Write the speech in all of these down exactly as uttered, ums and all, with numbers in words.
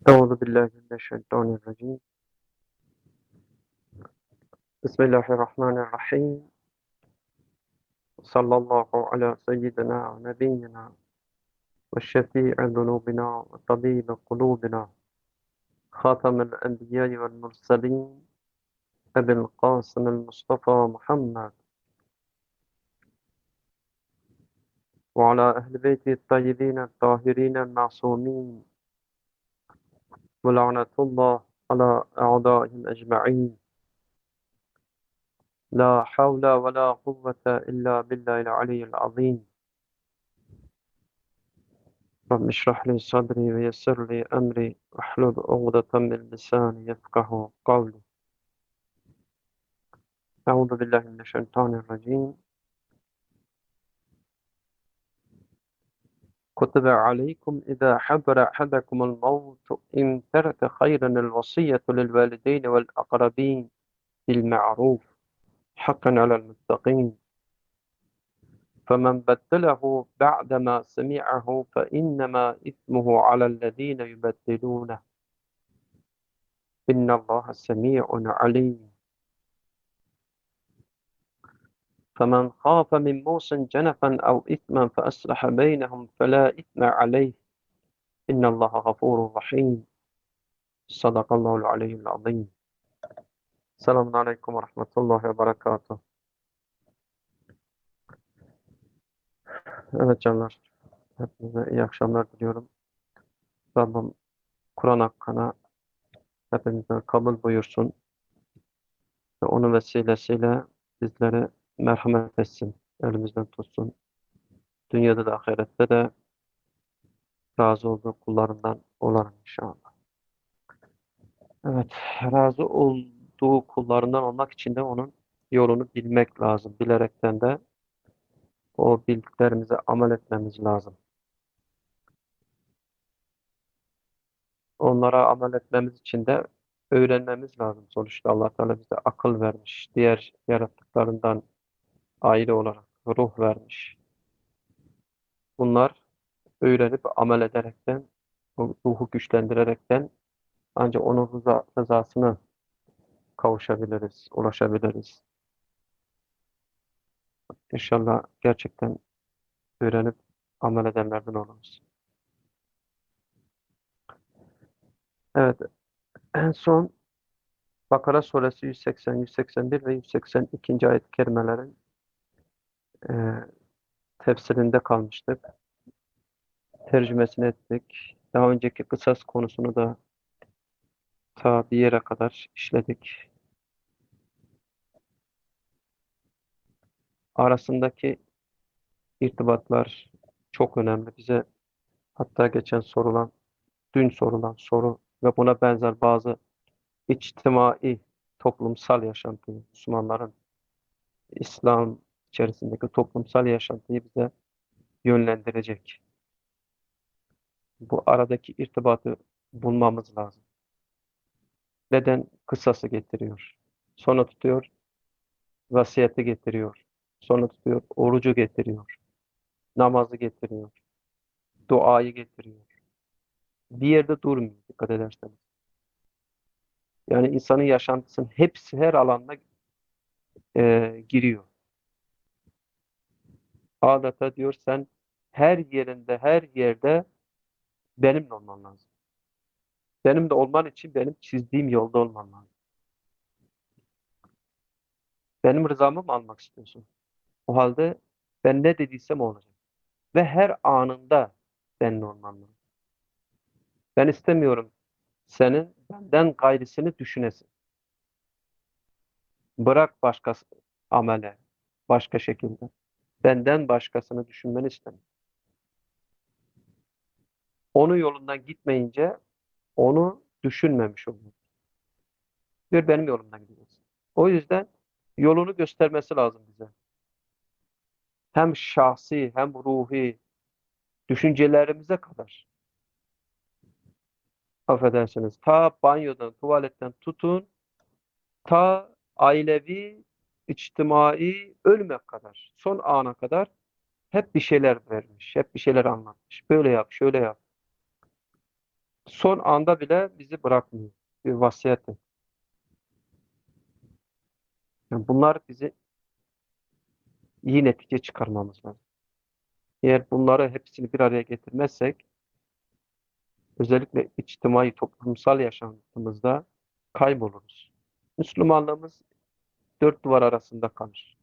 أعوذ بالله من الشيطان الرجيم. بسم الله الرحمن الرحيم. صلى الله على سيدنا ونبينا وشفيع ذنوبنا وطبيب قلوبنا خاتم الأنبياء والمرسلين أبي القاسم المصطفى محمد وعلى أهل بيته الطيبين الطاهرين المعصومين ولعنة الله على أعدائهم أجمعين. لا حول ولا قوة إلا بالله العلي العظيم. رب اشرح لي صدري ويسر لي أمري واحلل عقدة من لساني يفقه قولي. أعوذ بالله من الشيطان الرجيم. كتب عليكم إذا حضر أحدكم الموت إن ترك خيرا الوصية للوالدين والأقربين بالمعروف حقا على المتقين، فمن بدله بعدما سمعه فإنما إثمه على الذين يبدلونه، إن الله سميع عليم. فمن خاف من موص جنفا أو إثما فأصلح بينهم فلا إثم عليه، إن الله غفور رحيم. صدق الله العلي العظيم. Selamun Aleyküm ve Rahmetullahi ve Berekatuhu. Evet canlar, hepinize iyi akşamlar diliyorum. Rabbim Kur'an hakkına hepimizden kabul buyursun ve onun vesilesiyle bizleri merhamet etsin, elimizden tutsun. Dünyada da ahirette de razı olduğu kullarından olalım inşallah. Evet, razı olduğu kullarından olmak için de onun yolunu bilmek lazım. Bilerekten de o bildiklerimize amel etmemiz lazım. Onlara amel etmemiz için de öğrenmemiz lazım. Sonuçta Allah Teala bize akıl vermiş. Diğer yarattıklarından ayrı olarak ruh vermiş. Bunlar öğrenip amel ederekten, o ruhu güçlendirerekten ancak onun rıza, rızasını kavuşabiliriz, ulaşabiliriz. İnşallah gerçekten öğrenip amel edenlerden oluruz. Evet, en son Bakara suresi yüz seksen, yüz seksen bir ve yüz seksen iki. ayet-i kerimelerin e, tefsirinde kalmıştık. Tercümesini ettik. Daha önceki kısas konusunu da ta bir yere kadar işledik. Arasındaki irtibatlar çok önemli. Bize hatta geçen sorulan, dün sorulan soru ve buna benzer bazı içtimai, toplumsal yaşantıyı, Müslümanların İslam içerisindeki toplumsal yaşantıyı bize yönlendirecek. Bu aradaki irtibatı bulmamız lazım. Neden kısası getiriyor? Sonra tutuyor, vasiyeti getiriyor. Sonra tutuyor, orucu getiriyor. Namazı getiriyor. Duayı getiriyor. Bir yerde durmuyor dikkat ederseniz. Yani insanın yaşantısının hepsi her alanda e, giriyor. Adeta diyor sen her yerinde, her yerde benimle olman lazım. Benim de olman için benim çizdiğim yolda olman lazım. Benim rızamı mı almak istiyorsun? O halde ben ne dediysem o olacak. Ve her anında benimle olman lazım. Ben istemiyorum senin benden gayrısını düşünesin. Bırak başkası amele, başka şekilde. Benden başkasını düşünmeni istemiyorum. Onun yolundan gitmeyince onu düşünmemiş oluyor. Diyor benim yolumdan gideceksin. O yüzden yolunu göstermesi lazım bize. Hem şahsi hem ruhi düşüncelerimize kadar. Affedersiniz. Ta banyodan, tuvaletten tutun, ta ailevi, içtimai ölüme kadar, son ana kadar hep bir şeyler vermiş, hep bir şeyler anlatmış. Böyle yap, şöyle yap. Son anda bile bizi bırakmıyor. Bir vasiyet. Yani bunlar bizi iyi netice çıkarmamız lazım. Eğer bunları hepsini bir araya getirmezsek, özellikle içtimai toplumsal yaşantımızda kayboluruz. Müslümanlığımız dört duvar arasında kalır.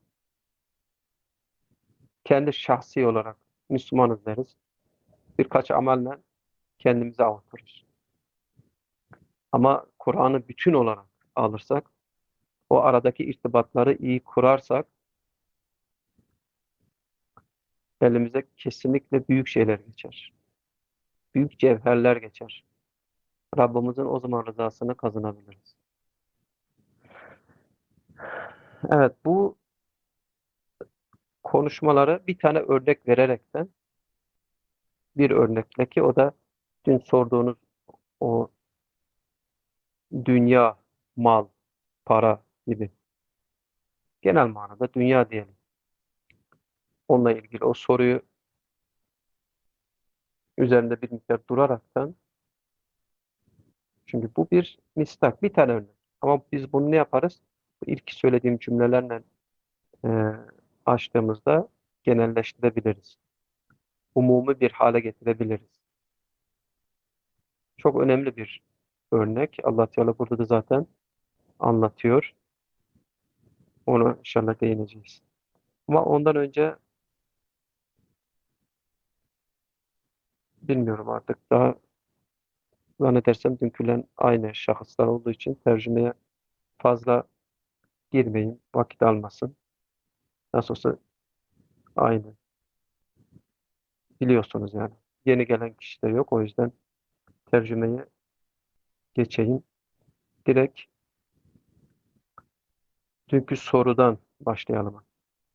Kendi şahsi olarak Müslümanız deriz. Birkaç amelle kendimizi avuturuz. Ama Kur'an'ı bütün olarak alırsak, o aradaki irtibatları iyi kurarsak, elimize kesinlikle büyük şeyler geçer. Büyük cevherler geçer. Rabbimizin o zaman rızasını kazanabiliriz. Evet, bu konuşmaları bir tane örnek vererekten, bir örnekle, ki o da dün sorduğunuz o dünya, mal, para gibi genel manada dünya diyelim. Onunla ilgili o soruyu üzerinde bir miktar duraraktan, çünkü bu bir mistak, bir tane örnek. Ama biz bunu ne yaparız? Bu ilk söylediğim cümlelerle e, açtığımızda genelleştirebiliriz. Umumi bir hale getirebiliriz. Çok önemli bir örnek. Allah Teala burada da zaten anlatıyor. Onu inşallah değineceğiz. Ama ondan önce bilmiyorum artık, daha zannedersem dünkülen aynı şahıslar olduğu için tercümeye fazla girmeyin. Vakit almasın. Nasıl olsa aynı. Biliyorsunuz yani. Yeni gelen kişi de yok. O yüzden tercümeye geçeyim. Direkt dünkü sorudan başlayalım.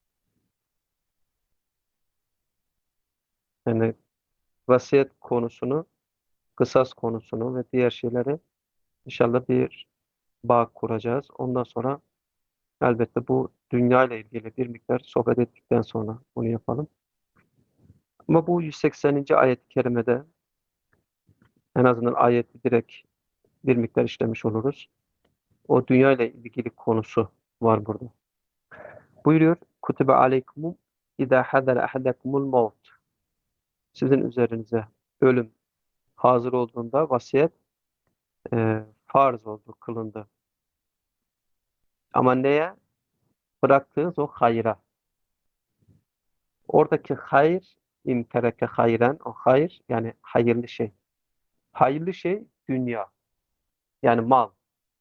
Yani vasiyet konusunu, kısas konusunu ve diğer şeyleri inşallah bir bağ kuracağız. Ondan sonra elbette bu dünya ile ilgili bir miktar sohbet ettikten sonra bunu yapalım. Ama bu yüz sekseninci. ayet-i kerimede en azından ayeti direkt bir miktar işlemiş oluruz. O dünya ile ilgili konusu var burada. Buyuruyor: Kutibe aleykumum idâ hadara ahadakumul maut. Sizin üzerinize ölüm hazır olduğunda vasiyet e, farz oldu, kılındı. Ama neye? Bıraktığınız o hayra. Oradaki hayır, imtereke hayren, o hayır yani hayırlı şey. Hayırlı şey dünya. Yani mal.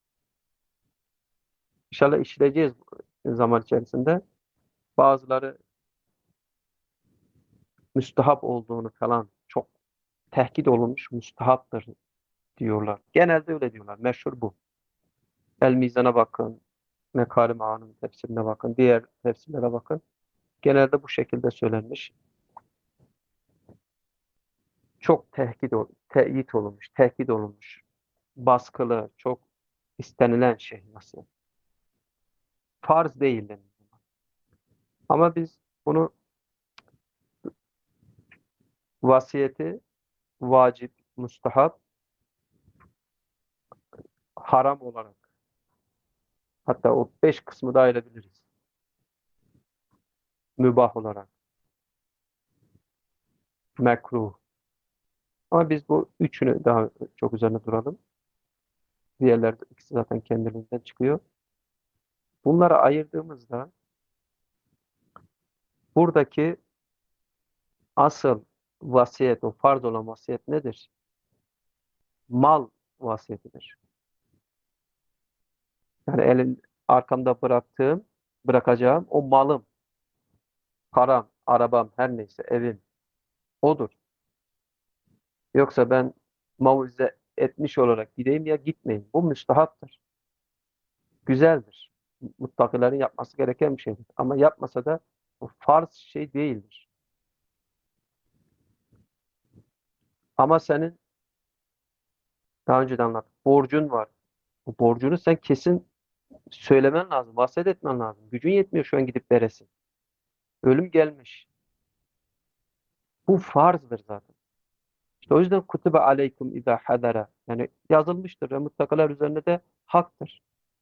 İnşallah işleyeceğiz zaman içerisinde. Bazıları müstahap olduğunu falan, çok tehkit olunmuş müstahaptır diyorlar. Genelde öyle diyorlar. Meşhur bu. El Mizan'a bakın, Mekârim Ağa'nın tefsirine bakın, diğer tefsirlere bakın. Genelde bu şekilde söylenmiş. Çok tehkit, ol- teyit olunmuş, tehkit olunmuş. Baskılı, çok istenilen şey nasıl? Farz değil denir. Ama biz bunu, vasiyeti vacip, mustahap, haram olarak, hatta o beş kısmı da ayırabiliriz. Mübah olarak, mekruh. Ama biz bu üçünü daha çok üzerine duralım. Diğerleri ikisi zaten kendiliğinden çıkıyor. Bunları ayırdığımızda buradaki asıl vasiyet, o farz olan vasiyet nedir? Mal vasiyetidir. Yani elin arkamda bıraktığım, bırakacağım o malım, param, arabam, her neyse, evim, odur. Yoksa ben mavize etmiş olarak gideyim ya gitmeyeyim. Bu müstahaptır. Güzeldir. Muttakilerin yapması gereken bir şeydir. Ama yapmasa da bu farz şey değildir. Ama senin daha önce de anlattım, borcun var. Bu borcunu sen kesin söylemen lazım, bahsetmen lazım. Gücün yetmiyor şu an gidip veresin. Ölüm gelmiş. Bu farzdır zaten. İşte o yüzden kutibe aleykum izâ hadara. Yani yazılmıştır ve muttakalar üzerine de haktır.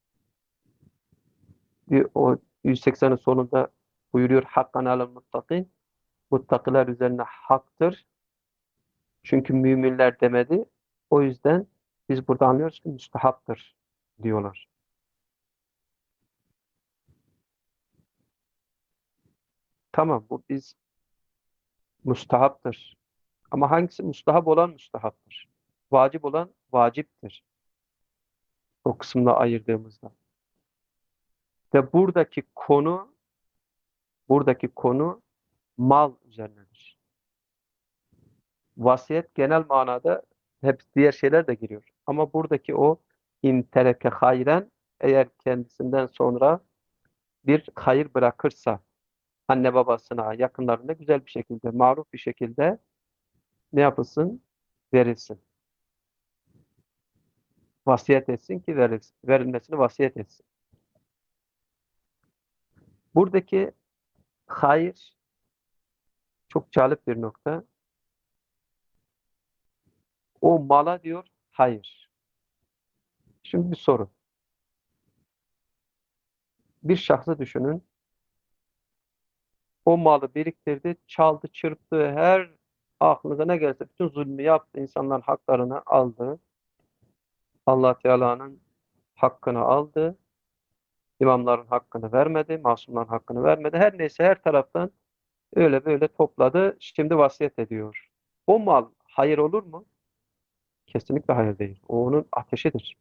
Bir, o yüz seksenin sonunda buyuruyor hakkan alel muttakin. Muttakiler üzerine haktır. Çünkü müminler demedi. O yüzden biz burada anlıyoruz ki müstehaptır diyorlar. Tamam, bu biz müstehaptır. Ama hangisi müstehap olan müstehaptır? Vacip olan vaciptir. O kısımla ayırdığımızda. Ve buradaki konu buradaki konu mal üzerinedir. Vasiyet genel manada hep diğer şeyler de giriyor. Ama buradaki o in tereke hayren, eğer kendisinden sonra bir hayır bırakırsa anne babasına, yakınlarına güzel bir şekilde, maruf bir şekilde ne yapılsın? Verilsin. Vasiyet etsin ki verilsin. Verilmesini vasiyet etsin. Buradaki hayır çok cazip bir nokta. O mala diyor hayır. Şimdi bir soru. Bir şahsı düşünün. O malı biriktirdi, çaldı, çırptı, her aklına ne gelse bütün zulmü yaptı, insanların haklarını aldı. Allah Teala'nın hakkını aldı. İmamların hakkını vermedi, masumların hakkını vermedi. Her neyse her taraftan öyle böyle topladı. Şimdi vasiyet ediyor. O mal hayır olur mu? Kesinlikle hayır değil. O onun ateşidir.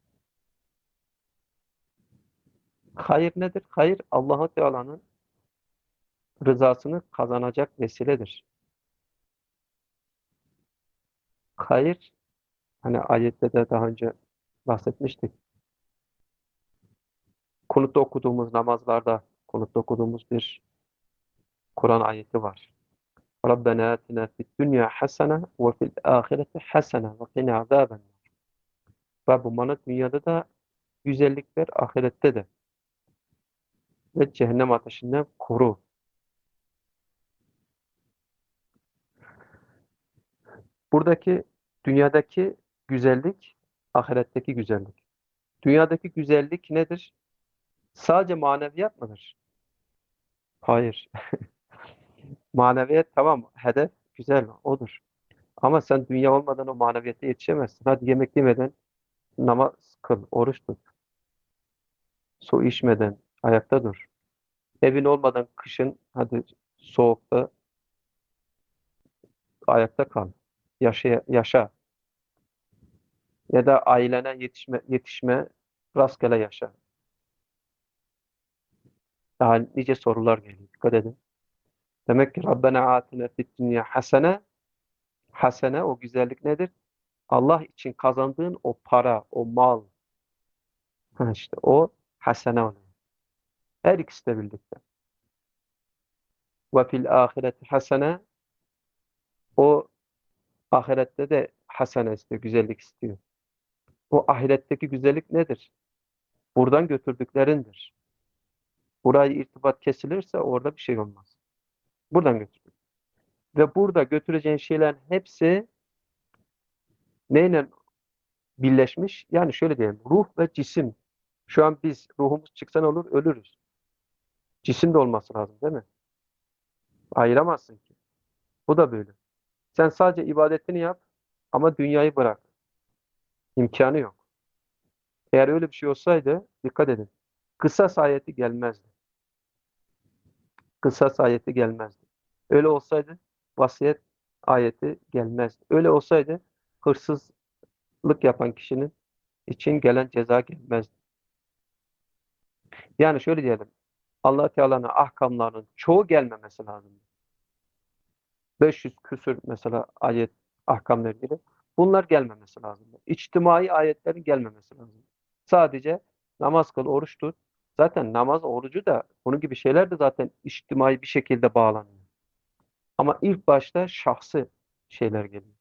Hayır nedir? Hayır Allah Teala'nın rızasını kazanacak vesiledir. Hayır, hani ayette de daha önce bahsetmiştik. Kunutta okuduğumuz namazlarda, kunutta okuduğumuz bir Kur'an ayeti var. Rabbena atina fid dünya hasene ve fil ahireti hasene ve qina azaben. Rabbim bana dünyada da güzellik ver, ahirette de ve cehennem ateşinden koru. Buradaki dünyadaki güzellik, ahiretteki güzellik. Dünyadaki güzellik nedir? Sadece maneviyat mıdır? Hayır. Maneviyat tamam, hedef güzel, odur. Ama sen dünya olmadan o maneviyata yetişemezsin. Hadi yemek yemeden namaz kıl, oruç tut. Su içmeden ayakta dur. Evin olmadan kışın hadi soğukta ayakta kal. Yaşa, yaşa. Ya da ailene yetişme, yetişme, rastgele yaşa. Daha nice sorular geliyor. Dikkat edin. Demek ki Rabbena atine fid dünya hasene. Hasene o güzellik nedir? Allah için kazandığın o para, o mal. Ha işte o hasene oluyor. Her ikisi de birlikte. Ve fil ahireti hasene, o ahirette de hasene istiyor, güzellik istiyor. O ahiretteki güzellik nedir? Buradan götürdüklerindir. Burayı irtibat kesilirse orada bir şey olmaz. Buradan götür. Ve burada götüreceğin şeylerin hepsi neyle birleşmiş? Yani şöyle diyelim, ruh ve cisim. Şu an biz ruhumuz çıksa ne olur? Ölürüz. Cisim de olması lazım değil mi? Ayıramazsın ki. Bu da böyle. Sen sadece ibadetini yap ama dünyayı bırak. İmkanı yok. Eğer öyle bir şey olsaydı, dikkat edin. Kısas ayeti gelmezdi. Kısas ayeti gelmezdi. Öyle olsaydı vasiyet ayeti gelmezdi. Öyle olsaydı hırsızlık yapan kişinin için gelen ceza gelmezdi. Yani şöyle diyelim. Allah Teala'nın ahkamlarının çoğu gelmemesi lazım. beş yüz küsür mesela ayet ahkamla ilgili. Bunlar gelmemesi lazım. İçtimai ayetlerin gelmemesi lazım. Sadece namaz kıl, oruç tut. Zaten namaz, orucu da bunun gibi şeyler de zaten içtimai bir şekilde bağlanıyor. Ama ilk başta şahsi şeyler geliyor.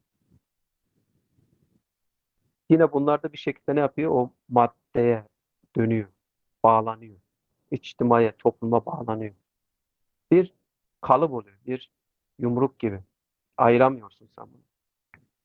Yine bunlar da bir şekilde ne yapıyor? O maddeye dönüyor, bağlanıyor. İçtimai, topluma bağlanıyor. Bir kalıp oluyor, bir yumruk gibi. Ayıramıyorsun sen bunu.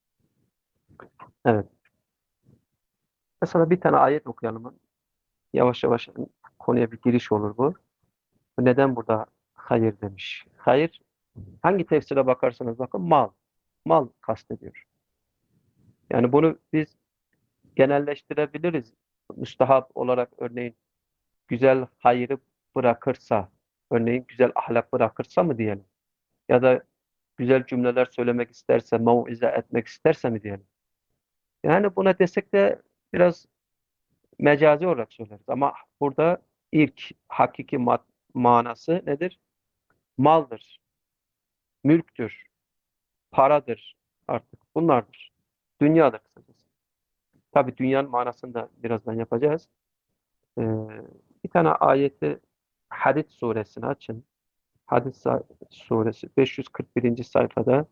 Evet. Mesela bir tane ayet okuyalım. Yavaş yavaş konuya bir giriş olur bu. Neden burada hayır demiş? Hayır, hangi tefsire bakarsanız bakın mal. Mal kastediyor. Yani bunu biz genelleştirebiliriz. Müstahap olarak örneğin güzel hayrı bırakırsa, örneğin güzel ahlak bırakırsa mı diyelim? Ya da güzel cümleler söylemek isterse, mauize etmek isterse mi diyelim? Yani buna desek de biraz mecazi olarak söyleriz. Ama burada ilk hakiki ma- manası nedir? Maldır, mülktür, paradır artık. Bunlardır. Dünyadır kısacası. Tabii dünyanın manasını da birazdan yapacağız. Ee, bir tane ayeti Hadid suresini açın. Hadid sa- suresi beş yüz kırk birinci sayfada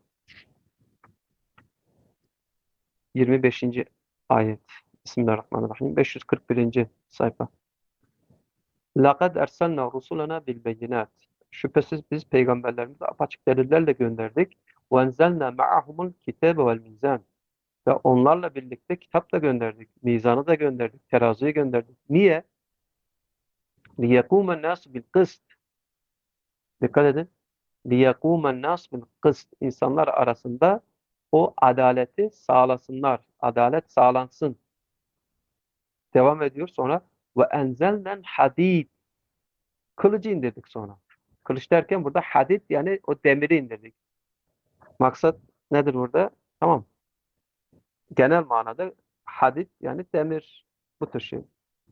yirmi beşinci ayet. Bismillahirrahmanirrahim. beş yüz kırk birinci sayfa. لَقَدْ اَرْسَلْنَا رُسُلَنَا بِالْبَيِّنَاتِ Şüphesiz biz peygamberlerimizi apaçık delillerle gönderdik. وَاَنْزَلْنَا مَعَهُمُ الْكِتَابَ وَالْمِيزَانِ Ve onlarla birlikte kitap da gönderdik, mizanı da gönderdik, teraziyi gönderdik. Niye? لِيَقُومَ النَّاسُ بِالْقِسْطِ Dikkat edin. لِيَقُومَ النَّاسُ بِالْقِسْطِ İnsanlar arasında o adaleti sağlasınlar. Adalet sağlansın. Devam ediyor sonra. وَاَنْزَلْنَا الْحَد۪يدِ Kılıcı indirdik sonra. Kılıç derken burada hadid yani o demiri indirdik. Maksat nedir burada? Tamam. Genel manada hadid yani demir. Bu tür şey.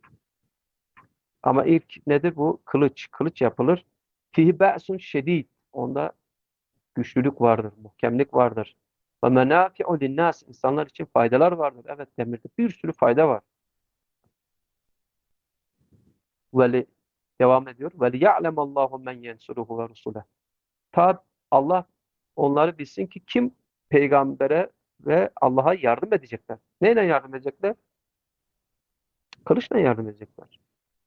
Ama ilk nedir bu? Kılıç. Kılıç yapılır. Fihi ba'sun şedid. Onda güçlülük vardır, muhkemlik vardır. Ve menafi'u linnas. İnsanlar için faydalar vardır. Evet demirde bir sürü fayda var. Ve li, devam ediyor. Ve liya'lemallahu men yensuruhu ve rusulehu. Ta Allah onları bilsin ki kim peygambere ve Allah'a yardım edecekler. Neyle yardım edecekler? Kılıçla yardım edecekler.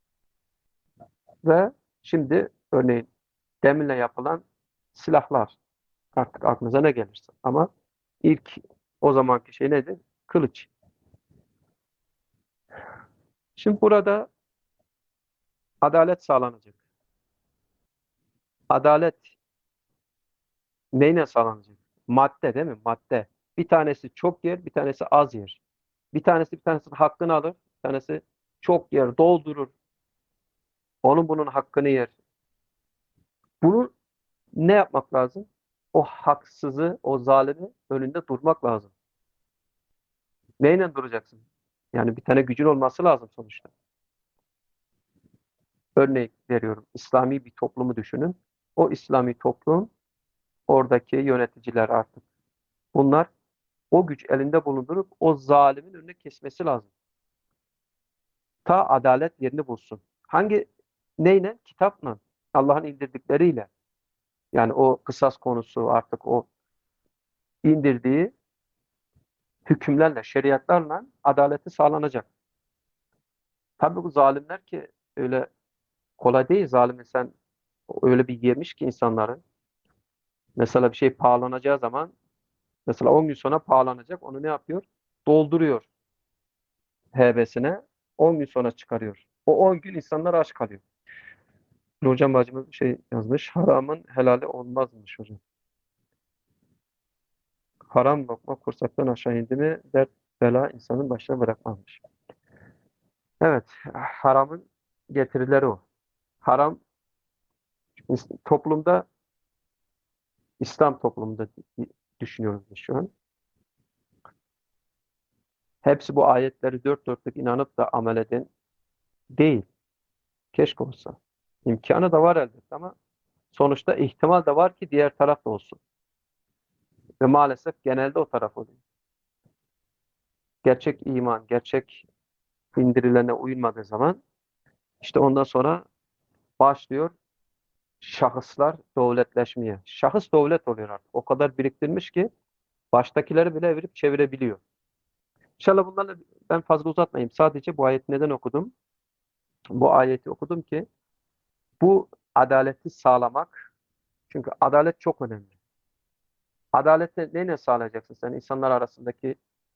Ve şimdi örneğin demirle yapılan silahlar artık aklınıza ne gelirse. Ama ilk o zamanki şey nedir? Kılıç. Şimdi burada adalet sağlanacak. Adalet neyle sağlanacak? Madde değil mi? Madde. Bir tanesi çok yer, bir tanesi az yer. Bir tanesi bir tanesinin hakkını alır, bir tanesi çok yer, doldurur. Onun bunun hakkını yer. Bunu ne yapmak lazım? O haksızı, o zalimi önünde durmak lazım. Neyle duracaksın? Yani bir tane gücün olması lazım sonuçta. Örnek veriyorum. İslami bir toplumu düşünün. O İslami toplum, oradaki yöneticiler artık. Bunlar o güç elinde bulundurup o zalimin önüne kesmesi lazım. Ta adalet yerini bulsun. Hangi neyle? Kitapla. Allah'ın indirdikleriyle. Yani o kısas konusu artık o indirdiği hükümlerle, şeriatlarla adaleti sağlanacak. Tabii bu zalimler ki öyle kolay değil. Zalimi sen öyle bir yemiş ki insanların. Mesela bir şey pahalanacağı zaman mesela on gün sonra pahalanacak. Onu ne yapıyor? Dolduruyor hebesine. on gün sonra çıkarıyor. O on gün insanlar aç kalıyor. Hocam bacımız bir şey yazmış. Haramın helali olmazmış hocam. Haram lokma kursaktan aşağı indi mi dert bela insanın başına bırakmamış. Evet, haramın getirileri o. Haram toplumda, İslam toplumunda düşünüyoruz biz şu an. Hepsi bu ayetleri dört dörtlük inanıp da amel eden değil. Keşke olsa. İmkanı da var elbette ama sonuçta ihtimal de var ki diğer taraf da olsun. Ve maalesef genelde o taraf oluyor. Gerçek iman, gerçek indirilene uyulmadığı zaman işte ondan sonra başlıyor şahıslar devletleşmeye. Şahıs devlet oluyor artık. O kadar biriktirmiş ki baştakileri bile evirip çevirebiliyor. İnşallah bunlarla ben fazla uzatmayayım. Sadece bu ayeti neden okudum? Bu ayeti okudum ki bu adaleti sağlamak, çünkü adalet çok önemli. Adaleti neyle sağlayacaksın sen insanlar arasındaki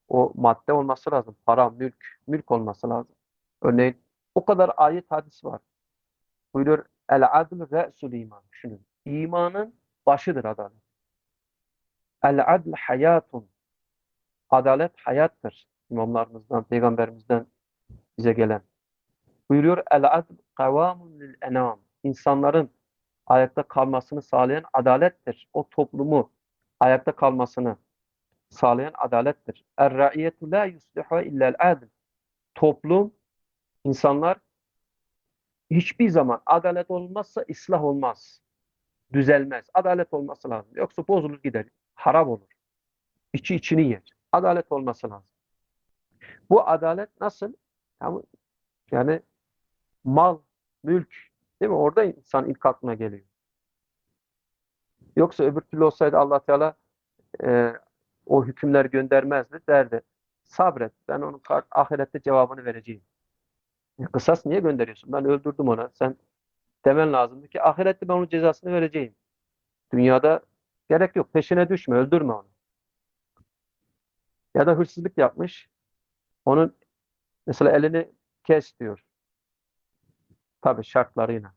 O madde olması lazım. Para, mülk, mülk olması lazım. Örneğin o kadar ayet hadis var. Buyuruyor el adl re'sul iman. Düşünün. İmanın başıdır adalet. El adl hayatun. Adalet hayattır. İmamlarımızdan, peygamberimizden bize gelen. Buyuruyor el adl kavamun lil enam. İnsanların ayakta kalmasını sağlayan adalettir. O toplumu ayakta kalmasını sağlayan adalettir. Er-ra'iyetu la yuslihu illa'l adl. Toplum, insanlar hiçbir zaman adalet olmazsa ıslah olmaz. Düzelmez. Adalet olması lazım. Yoksa bozulur gider. Harap olur. İçi içini yer. Adalet olması lazım. Bu adalet nasıl? Yani, yani mal, mülk, değil mi? Orada insan ilk aklına geliyor. Yoksa öbür türlü olsaydı Allah Teala e, o hükümler göndermezdi derdi. Sabret. Ben onun ahirette cevabını vereceğim. E, kısas niye gönderiyorsun? Ben öldürdüm onu. Sen demen lazımdı ki ahirette ben onun cezasını vereceğim. Dünyada gerek yok. Peşine düşme. Öldürme onu. Ya da hırsızlık yapmış. Onun mesela elini kes diyor. Tabii şartlarıyla.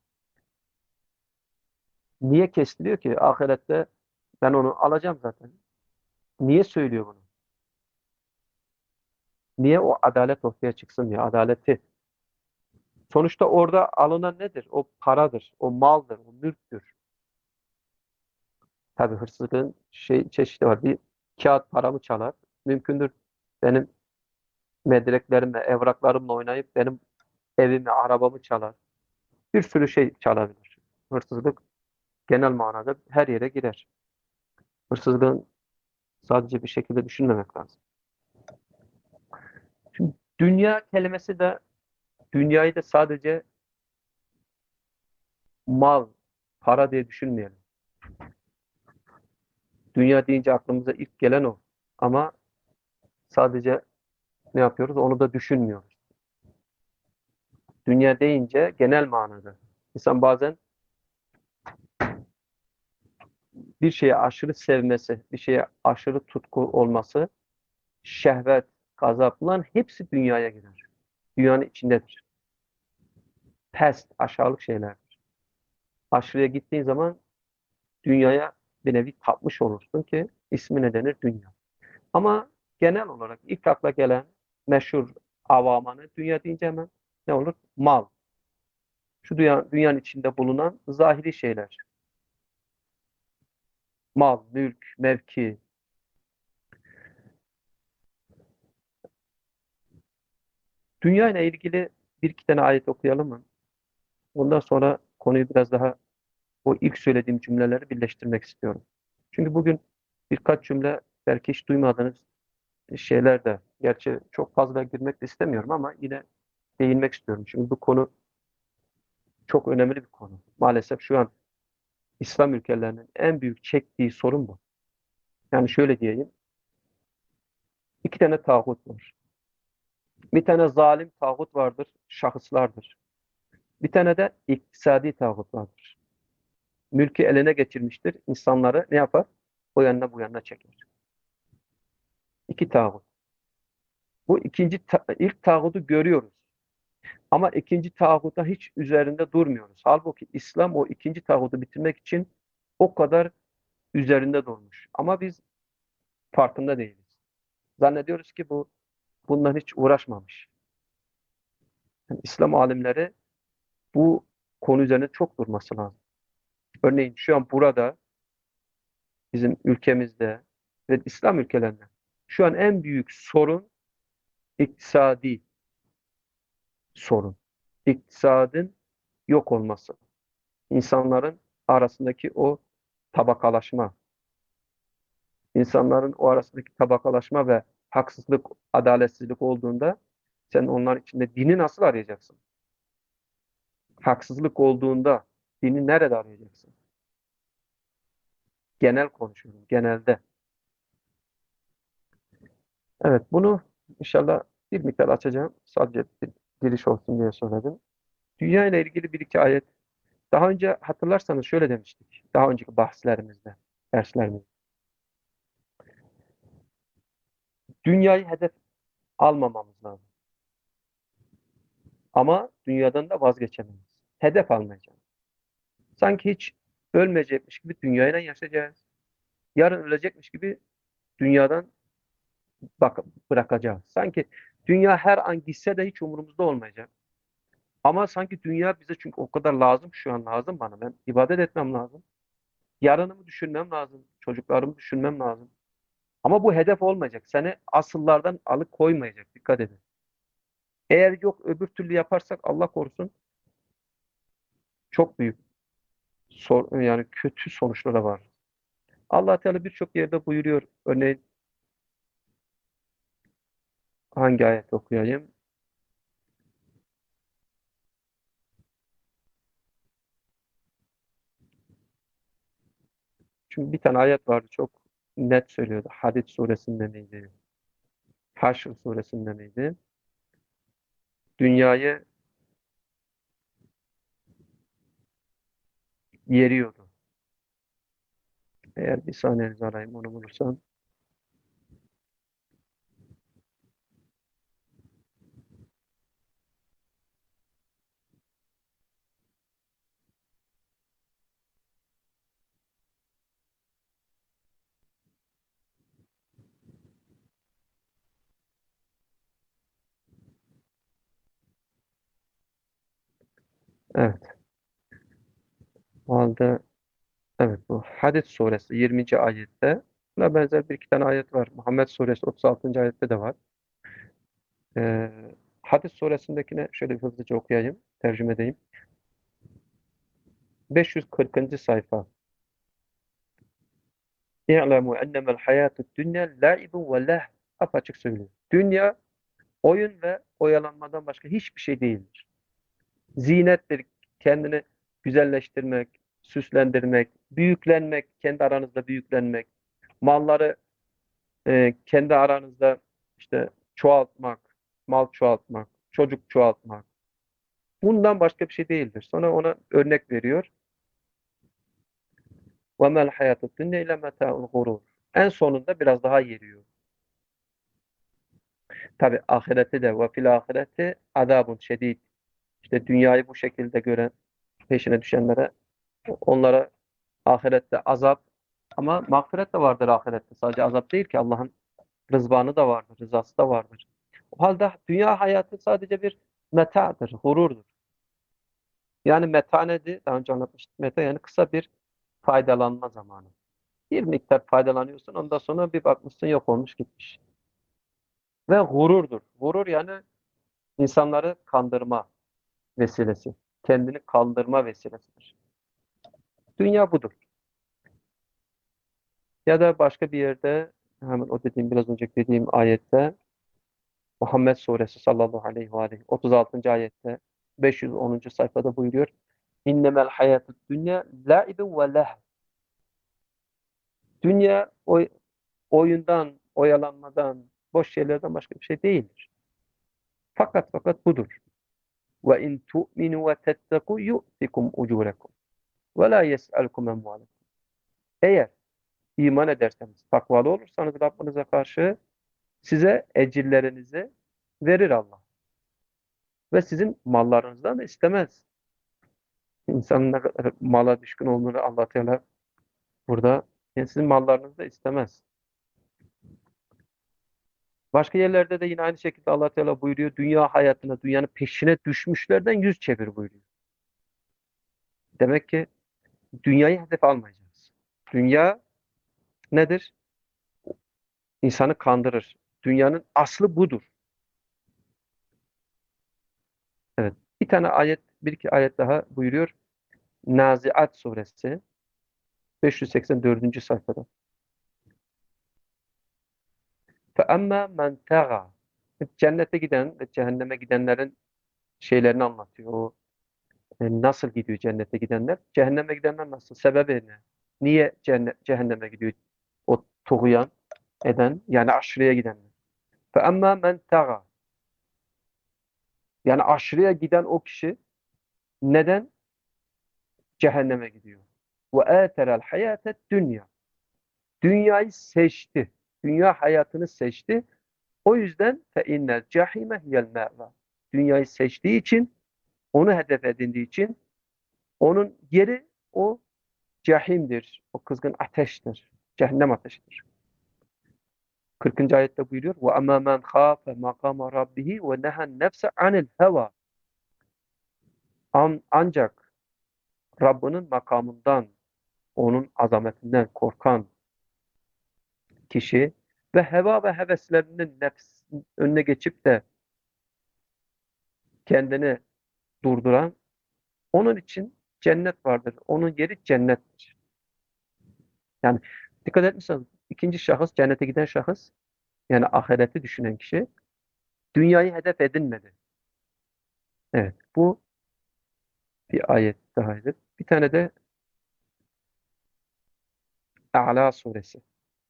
Niye kestiriyor ki? Ahirette ben onu alacağım zaten. Niye söylüyor bunu? Niye o adalet ortaya çıksın diye. Adaleti. Sonuçta orada alınan nedir? O paradır, o maldır, o mülktür. Tabii hırsızlığın şey çeşidi var. Bir kağıt paramı çalar. Mümkündür benim medreklerimle, evraklarımla oynayıp benim evimi, arabamı çalar. Bir sürü şey çalabilir. Hırsızlık genel manada her yere girer. Hırsızlığın sadece bir şekilde düşünmemek lazım. Şimdi dünya kelimesi de dünyayı da sadece mal, para diye düşünmeyelim. Dünya deyince aklımıza ilk gelen o. Ama sadece ne yapıyoruz? Onu da düşünmüyoruz. Dünya deyince genel manada. İnsan bazen bir şeye aşırı sevmesi, bir şeye aşırı tutku olması, şehvet, gazap, bunların hepsi dünyaya girer. Dünyanın içindedir. Pest, aşağılık şeylerdir. Aşırıya gittiğin zaman dünyaya bir nevi tapmış olursun ki ismi ne denir? Dünya. Ama genel olarak ilk akla gelen meşhur avamanı dünya deyince hemen ne olur? Mal. Şu dünya, dünyanın içinde bulunan zahiri şeyler. Mal, mülk, mevki. Dünya ile ilgili bir iki tane ayet okuyalım mı? Ondan sonra konuyu biraz daha o ilk söylediğim cümleleri birleştirmek istiyorum. Çünkü bugün birkaç cümle belki hiç duymadığınız şeyler de, gerçi çok fazla girmek de istemiyorum ama yine değinmek istiyorum. Çünkü bu konu çok önemli bir konu. Maalesef şu an İslam ülkelerinin en büyük çektiği sorun bu. Yani şöyle diyeyim, iki tane tağut var. Bir tane zalim tağut vardır, şahıslardır. Bir tane de iktisadi tağut vardır. Mülkü eline geçirmiştir, insanları ne yapar? O yanına bu yanına çeker. İki tağut. Bu ikinci, ta- ilk tağutu görüyoruz. Ama ikinci tağuta hiç üzerinde durmuyoruz. Halbuki İslam o ikinci tağutu bitirmek için o kadar üzerinde durmuş. Ama biz farkında değiliz. Zannediyoruz ki bu bundan hiç uğraşmamış. Yani İslam alimleri bu konu üzerine çok durması lazım. Örneğin şu an burada bizim ülkemizde ve İslam ülkelerinde şu an en büyük sorun iktisadi sorun. İktisadın yok olması. İnsanların arasındaki o tabakalaşma, insanların o arasındaki tabakalaşma ve haksızlık, adaletsizlik olduğunda sen onların içinde dini nasıl arayacaksın? Haksızlık olduğunda dini nerede arayacaksın? Genel konuşuyorum, genelde. Evet, bunu inşallah bir miktar açacağım. Sadece bir giriş olsun diye söyledim. Dünya ile ilgili bir iki ayet. Daha önce hatırlarsanız şöyle demiştik. Daha önceki bahslerimizde, derslerimizde. Dünyayı hedef almamamız lazım. Ama dünyadan da vazgeçemeyiz. Hedef almayacağız. Sanki hiç ölmeyecekmiş gibi dünyayla yaşayacağız. Yarın ölecekmiş gibi dünyadan bak bırakacağız. Sanki dünya her an gitse de hiç umurumuzda olmayacak. Ama sanki dünya bize çünkü o kadar lazım, şu an lazım bana. Ben ibadet etmem lazım. Yarınımı düşünmem lazım. Çocuklarımı düşünmem lazım. Ama bu hedef olmayacak. Seni asıllardan alıkoymayacak. Dikkat edin. Eğer yok öbür türlü yaparsak Allah korusun çok büyük sor, yani kötü sonuçlara var. Allah Teala birçok yerde buyuruyor. Örneğin hangi ayet okuyayım? Çünkü bir tane ayet vardı çok net söylüyordu. Hadid suresinde miydi? Haşr suresinde miydi? Dünyayı yeriyordu. Eğer bir saniyenizi alayım onu bulursam. Evet. O halde evet bu Hadid suresi yirminci ayette buna benzer bir iki tane ayet var. Muhammed suresi otuz altıncı ayette de var. Ee, Hadid suresindekine şöyle bir hızlıca okuyayım. Tercüme edeyim. beş yüz kırkıncı sayfa. İ'lemû ennemel hayâtud dünya la'ibun ve leh. Apaçık söylüyor. Dünya oyun ve oyalanmadan başka hiçbir şey değildir. Zinettir, kendini güzelleştirmek, süslendirmek, büyüklenmek, kendi aranızda büyüklenmek, malları e, kendi aranızda işte çoğaltmak, mal çoğaltmak, çocuk çoğaltmak. Bundan başka bir şey değildir. Sonra ona örnek veriyor. وَمَا الْحَيَاةُ الدُّنْيَا اِلَّا مَتَاعُ الْغُرُورِ. En sonunda biraz daha yeriyor. Tabi ahirette de ve fil ahireti azabun şedid. İşte dünyayı bu şekilde gören, peşine düşenlere, onlara ahirette azap, ama mağfiret de vardır ahirette. Sadece azap değil ki, Allah'ın rızvanı da vardır, rızası da vardır. O halde dünya hayatı sadece bir metadır, gururdur. Yani meta nedir? Daha önce anlatmıştık. Meta yani kısa bir faydalanma zamanı. Bir miktar faydalanıyorsun, ondan sonra bir bakmışsın yok olmuş gitmiş. Ve gururdur. Gurur yani insanları kandırma vesilesi. Kendini kandırma vesilesidir. Dünya budur. Ya da başka bir yerde hemen o dediğim biraz önceki dediğim ayette Muhammed Suresi sallallahu aleyhi ve aleyhi otuz altıncı ayette beş yüz onuncu sayfada buyuruyor. İnnemel hayatud dünya la'ibun ve leh. Dünya oy, oyundan, oyalanmadan, boş şeylerden başka bir şey değildir. Fakat fakat budur. Ve in tu'minu ve tetteku yu'tikum ucurekum ve la yes'elkum emvalekum. Eğer iman ederseniz, takvalı olursanız Rabbinize karşı size ecirlerinizi verir Allah. Ve sizin mallarınızdan da istemez. İnsanın ne kadar mala düşkün olduğunu Allah Teala burada, yani sizin mallarınızı da istemez. Başka yerlerde de yine aynı şekilde Allah Teala buyuruyor. Dünya hayatına, dünyanın peşine düşmüşlerden yüz çevir buyuruyor. Demek ki dünyayı hedef almayacağız. Dünya nedir? İnsanı kandırır. Dünyanın aslı budur. Evet. Bir tane ayet, bir iki ayet daha buyuruyor. Naziat suresi beş yüz seksen dördüncü sayfada. فَأَمَّا مَنْ تَغَى. Cennete giden ve cehenneme gidenlerin şeylerini anlatıyor. O e, nasıl gidiyor cennete gidenler? Cehenneme gidenler nasıl? Sebebi ne? Niye cennet, cehenneme gidiyor o tuğyan eden, yani aşırıya gidenler? فَأَمَّا مَنْ تَغَى. Yani aşırıya giden o kişi neden cehenneme gidiyor? وَآتَرَ الْحَيَاةَ dünya. Dünyayı seçti. Dünya hayatını seçti. O yüzden fe innel cehime hiyel me'va. Dünyayı seçtiği için, onu hedef edindiği için onun yeri o cehimdir. O kızgın ateştir. Cehennem ateşidir. kırkıncı ayette buyuruyor. Ve amma men khafe makama rabbihi ve nehen nefse anil heva. An- Ancak Rabbinin makamından, onun azametinden korkan kişi ve heva ve heveslerinin nefs önüne geçip de kendini durduran, onun için cennet vardır. Onun yeri cennettir. Yani dikkat etmişseniz ikinci şahıs, cennete giden şahıs, yani ahireti düşünen kişi dünyayı hedef edinmedi. Evet, bu bir ayet dahidir. Bir tane de A'la suresi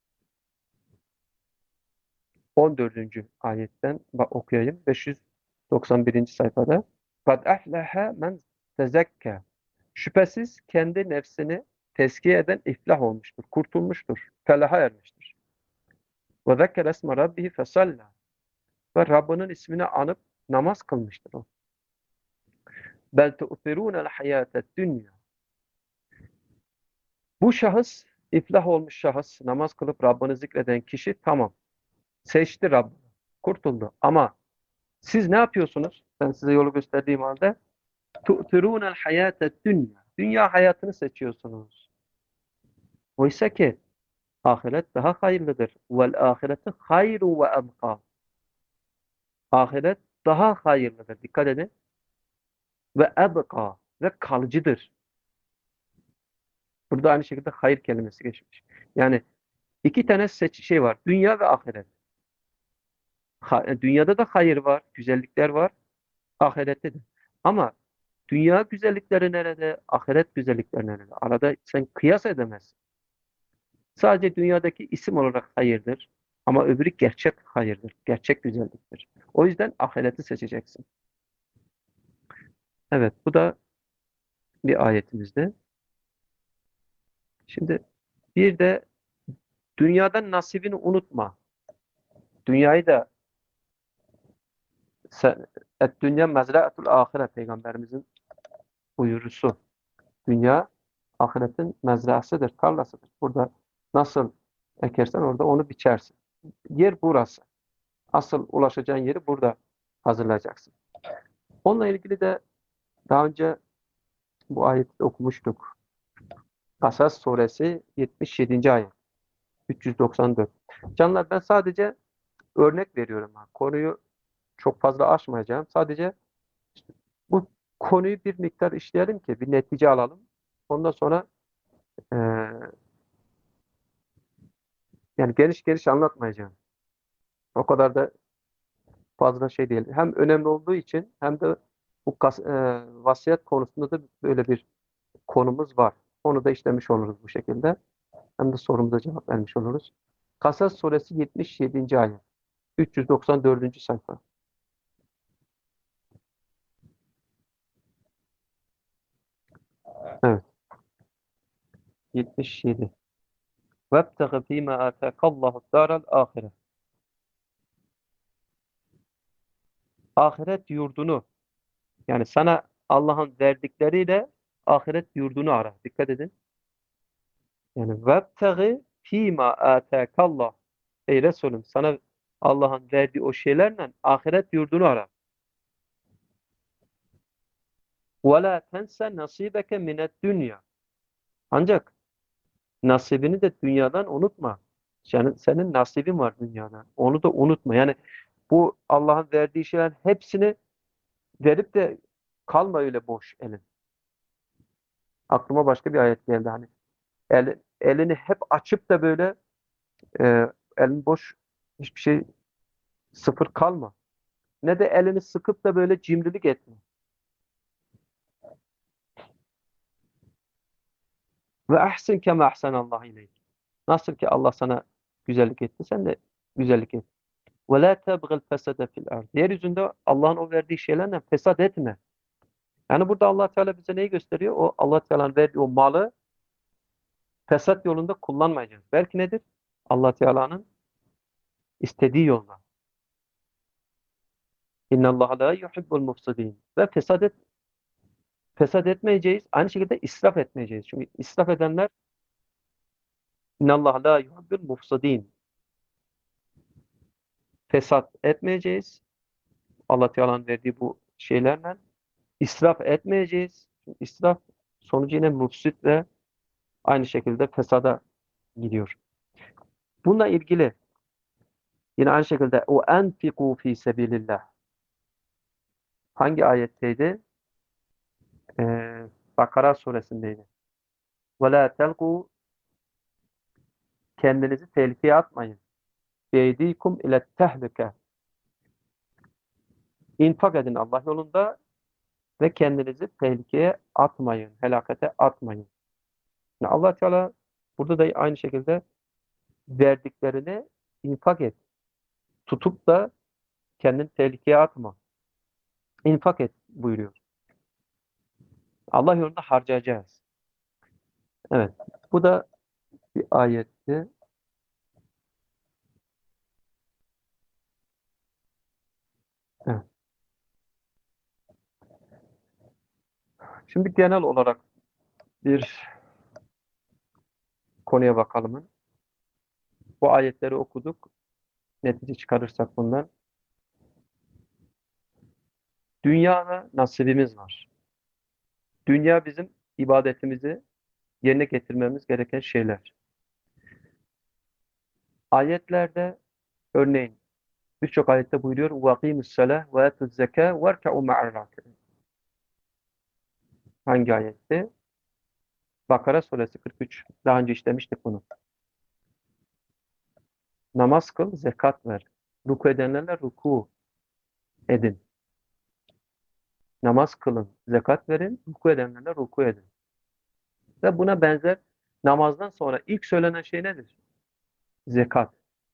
on dördüncü ayetten bak okuyayım. beş yüz doksan birinci sayfada. Kad aflaha men tezekke. Şüphesiz kendi nefsini tezkiye eden iflah olmuştur, kurtulmuştur, felaha ermiştir. Ve zekkere esme rabbihi fesalla. Ve Rabbinin ismini anıp namaz kılmıştır o. Bel tu'thirûnel hayâted dünya. Bu şahıs, iflah olmuş şahıs, namaz kılıp Rabbini zikreden kişi tamam. Seçti Rabbini. Kurtuldu. Ama siz ne yapıyorsunuz? Ben size yolu gösterdiğim halde tu'thirûnel hayâted dünya. Dünya hayatını seçiyorsunuz. Oysa ki ahiret daha hayırlıdır. Vel ahireti hayru ve ebqa. Ahiret daha hayırlıdır. Dikkat edin. Ve ebqa. Ve kalıcıdır. Burada aynı şekilde hayır kelimesi geçmiş. Yani iki tane seç şey var. Dünya ve ahiret. Ha- dünyada da hayır var, güzellikler var. Ahirette de. Ama dünya güzellikleri nerede? Ahiret güzellikleri nerede? Arada sen kıyas edemezsin. Sadece dünyadaki isim olarak hayırdır. Ama öbürü gerçek hayırdır. Gerçek güzelliktir. O yüzden ahireti seçeceksin. Evet, bu da bir ayetimizde. Şimdi bir de dünyadan nasibini unutma. Dünyayı da sen, et dünya mezra'etul ahiret peygamberimizin buyurusu. Dünya ahiretin mezrasıdır, tarlasıdır. Burada nasıl ekersen orada onu biçersin. Yer burası. Asıl ulaşacağın yeri burada hazırlayacaksın. Onunla ilgili de daha önce bu ayeti okumuştuk. Kasas suresi yetmiş yedinci ayet. üç yüz doksan dört. Canlar ben sadece örnek veriyorum. Konuyu çok fazla aşmayacağım. Sadece bu konuyu bir miktar işleyelim ki bir netice alalım. Ondan sonra e, yani geniş geniş anlatmayacağım. O kadar da fazla şey değil. Hem önemli olduğu için hem de bu kas, e, vasiyet konusunda da böyle bir konumuz var. Onu da işlemiş oluruz bu şekilde. Hem de sorumuza cevap vermiş oluruz. Kasas suresi yetmiş yedinci ayet. üç yüz doksan dördüncü sayfa. Evet. yetmiş yedi. وَابْتَغِ ف۪ي مَا آتَاكَ اللّٰهُ الدَّارَ الْآخِرَةِ. Ahiret yurdunu, yani sana Allah'ın verdikleriyle ahiret yurdunu ara. Dikkat edin. Yani وَابْتَغِ ف۪ي مَا آتَاكَ اللّٰهُ. Ey Resulüm, sana Allah'ın verdiği o şeylerle ahiret yurdunu ara. وَلَا تَنْسَ نَصِيبَكَ مِنَ الدُّنْيَا. Ancak nasibini de dünyadan unutma. Yani senin nasibin var dünyadan. Onu da unutma. Yani bu Allah'ın verdiği şeylerin hepsini verip de kalma öyle boş elin. Aklıma başka bir ayet geldi. Hani el, elini hep açıp da böyle e, elin boş, hiçbir şey, sıfır kalma. Ne de elini sıkıp da böyle cimrilik etme. Ve ahsin kema ahsanallahu ileyk. Nasıl ki Allah sana güzellik etti, sen de güzellik et. Ve la tebgil fesede fil ard. Yeryüzünde Allah'ın o verdiği şeylerle fesat etme. Yani burada Allah Teala bize neyi gösteriyor? O Allah Teala'nın verdiği o malı fesat yolunda kullanmayacağız. Belki nedir? Allah Teala'nın istediği yolda. İnnallâhe lâ yuhibbul mufsidîn. Ve fesat, et, fesat etmeyeceğiz. Aynı şekilde israf etmeyeceğiz. Çünkü israf edenler İnnallâhe lâ yuhibbul mufsidîn. Fesat etmeyeceğiz. Allah Teala'nın verdiği bu şeylerle israf etmeyeceğiz. Çünkü İsraf sonucu yine mufsit ve aynı şekilde fesada gidiyor. Bununla ilgili yine aynı şekilde o enfiku fi sebilillah. Hangi ayetteydi? Ee, Bakara suresindeydi. Ve la telku, kendinizi tehlikeye atmayın. Beydikum ile tehlike. İnfak edin Allah yolunda ve kendinizi tehlikeye atmayın. Helakete atmayın. Yani Allah Teala burada da aynı şekilde verdiklerini infak et. Tutup da kendini tehlikeye atma. İnfak et buyuruyor. Allah yolunda harcayacağız. Evet. Bu da bir ayetti. Evet. Şimdi genel olarak bir konuya bakalım. Bu ayetleri okuduk. Netice çıkarırsak bundan. Dünyada nasibimiz var. Dünya bizim ibadetimizi yerine getirmemiz gereken şeyler. Ayetlerde örneğin birçok ayette buyuruyor وَقِيمُ السَّلَةِ وَاَتُوا الزَّكَاةِ وَارْكَعُوا مَعَ الرَّاكِعِينَ. Hangi ayetti? Bakara suresi kırk üç. Daha önce işlemiştik bunu. Namaz kıl, zekat ver. Ruku edenlerle ruku edin. Namaz kılın, zekat verin, ruku edenlerle ruku edin. Ve buna benzer namazdan sonra ilk söylenen şey nedir? Zekat.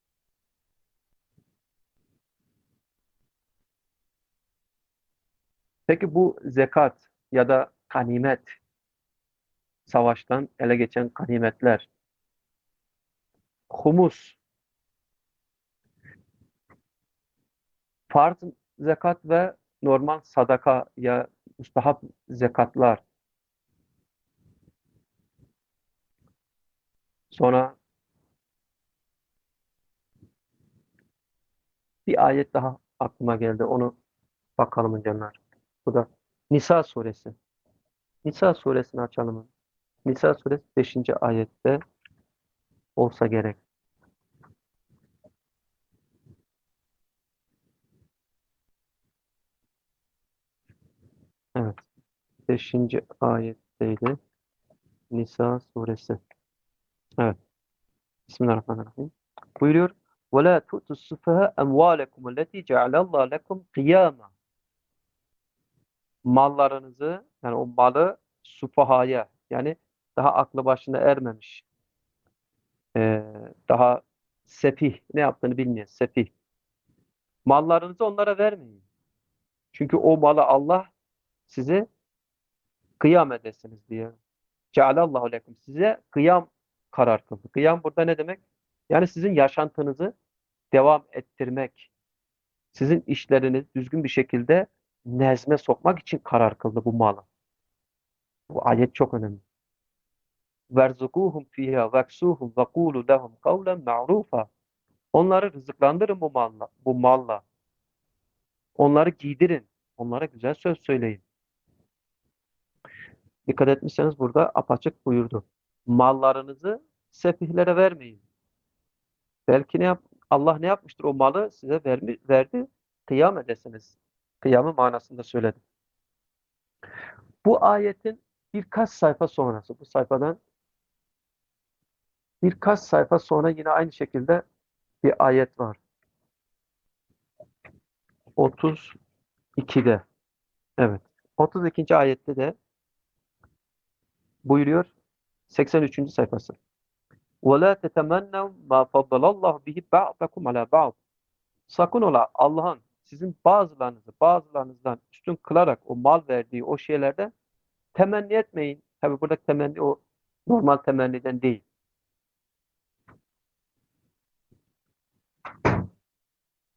Peki bu zekat ya da ganimet, savaştan ele geçen ganimetler, humus, farz zekat ve normal sadaka ya müstahap zekatlar, sonra bir ayet daha aklıma geldi. Onu bakalım canlar. Bu da Nisa suresi. Nisa suresini açalım. Nisa suresi beşinci ayette olsa gerek. Evet. Beşinci ayetteydi. Nisa suresi. Evet. Bismillahirrahmanirrahim. Buyuruyor. وَلَا تُؤْتُوا السُّفَهَاءَ أَمْوَالَكُمُ الَّتِي جَعَلَ اللّٰهُ لَكُمْ قِيَامًا. Mallarınızı, yani o malı sufahaya, yani daha aklı başına ermemiş, eee, daha sefih, ne yaptığını bilmeyen sefih. Mallarınızı onlara vermeyin. Çünkü o malı Allah size kıyam edesiniz diye. Cealallahu lekum. Size kıyam karar kıldı. Kıyam burada ne demek? Yani sizin yaşantınızı devam ettirmek, sizin işlerinizi düzgün bir şekilde nezme sokmak için karar kıldı bu malı. Bu ayet çok önemli. Verzukuhum fiha veksuhum ve kulu lehum kavlen ma'rufa. Onları rızıklandırın bu malla, bu malla. Onları giydirin. Onlara güzel söz söyleyin. Dikkat etmişseniz burada apaçık buyurdu. Mallarınızı sefihlere vermeyin. Belki ne yap Allah ne yapmıştır o malı size vermi verdi. Kıyam edesiniz. Kıyamı manasında söyledi. Bu ayetin birkaç sayfa sonrası, bu sayfadan birkaç sayfa sonra yine aynı şekilde bir ayet var. otuz ikide. Evet. otuz ikinci ayette de buyuruyor seksen üçüncü sayfası. وَلَا تَتَمَنَّوْا مَا فَضَّلَ اللّٰهُ بِهِ بَعْضَكُمْ عَلَى بَعْضٍ. Sakın ola Allah'ın sizin bazılarınızı bazılarınızdan üstün kılarak o mal verdiği o şeylerde temenni etmeyin. Tabi burada temenni o normal temenniden değil.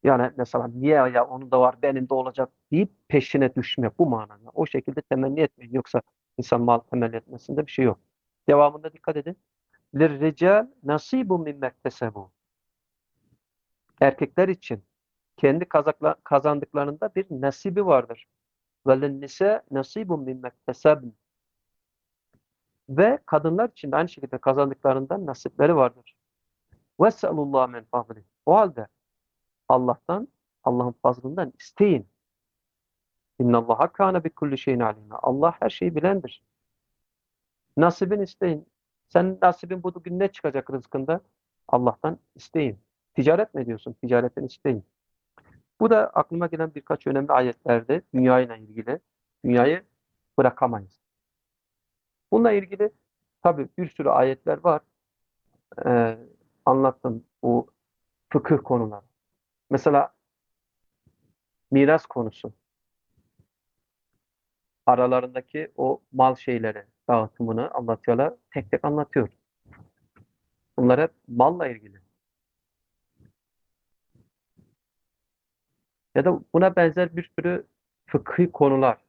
Yani mesela niye ya onun da var benim de olacak deyip peşine düşme bu manada. O şekilde temenni etmeyin. Yoksa insan mal temelli etmesinde bir şey yok. Devamında dikkat edin. لِلرِّجَالِ نَصِيبٌ مِّمَّا اكْتَسَبُوا. Erkekler için kendi kazakla, kazandıklarında bir nasibi vardır. وَلِلنِّسَاءِ نَصِيبٌ مِّمَّا اكْتَسَبْنَ. Ve kadınlar için de aynı şekilde kazandıklarından nasipleri vardır. وَاسْأَلُوا اللّٰهَ مِنْ فَضْلِهِ. O halde Allah'tan, Allah'ın fazlından isteyin. اِنَّ اللّٰهَ كَانَ بِكُلِّ شَيْءٍ عَلِيمًا. Allah her şeyi bilendir. Nasibini isteyin. Senin nasibin bugün ne çıkacak rızkında? Allah'tan isteyin. Ticaret mi ediyorsun? Ticaretten isteyin. Bu da aklıma gelen birkaç önemli ayetlerde dünyayla ilgili. Dünyayı bırakamayız. Bununla ilgili tabii bir sürü ayetler var. Ee, Anlattım bu fıkıh konuları. Mesela miras konusu. Aralarındaki o mal şeyleri dağıtımını Allah Teala tek tek anlatıyor. Bunlar hep malla ilgili. Ya da buna benzer bir sürü fıkhi konular.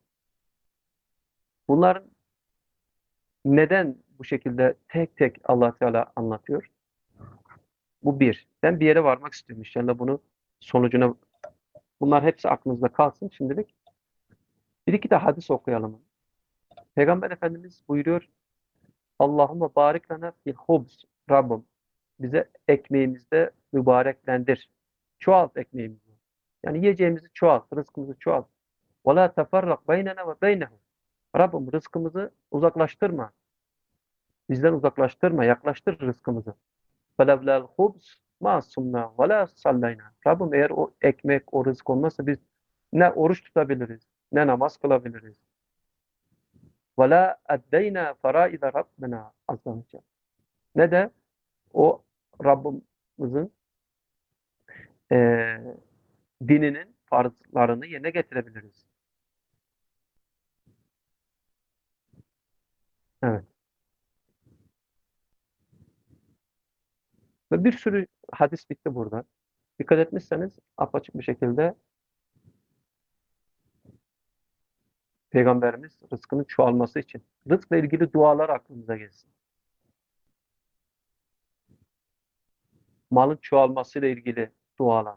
Bunların neden bu şekilde tek tek Allah Teala anlatıyor? Bu bir. Ben bir yere varmak istiyorum inşallah bunu sonucuna. Bunlar hepsi aklınızda kalsın şimdilik. Bir iki de hadis okuyalım. Peygamber Efendimiz buyuruyor. Allahümme barik lana fil hubs. Rabbim bize ekmeğimizde mübareklendir. Çoğalt ekmeğimizi. Yani yiyeceğimizi çoğalt, rızkımızı çoğalt. Ve la teferrak beynena ve beynehu. Rabbim rızkımızı uzaklaştırma. Bizden uzaklaştırma, yaklaştır rızkımızı. فَلَوْلَا الْخُبْزِ مَا صُمْنَا وَلَا صَلَّيْنَا. Rabbim eğer o ekmek, o rızk olmazsa biz ne oruç tutabiliriz, ne namaz kılabiliriz. وَلَا اَدَّيْنَا فَرَائِذَ رَبِّنَا azze ve celle. Ne de o Rabbimizin eee, dininin farzlarını yerine getirebiliriz. Evet. Ve bir sürü hadis bitti burada. Dikkat etmişseniz apaçık bir şekilde Peygamberimiz rızkının çoğalması için. Rızkla ilgili dualar aklımıza gelsin. Malın çoğalmasıyla ilgili dualar.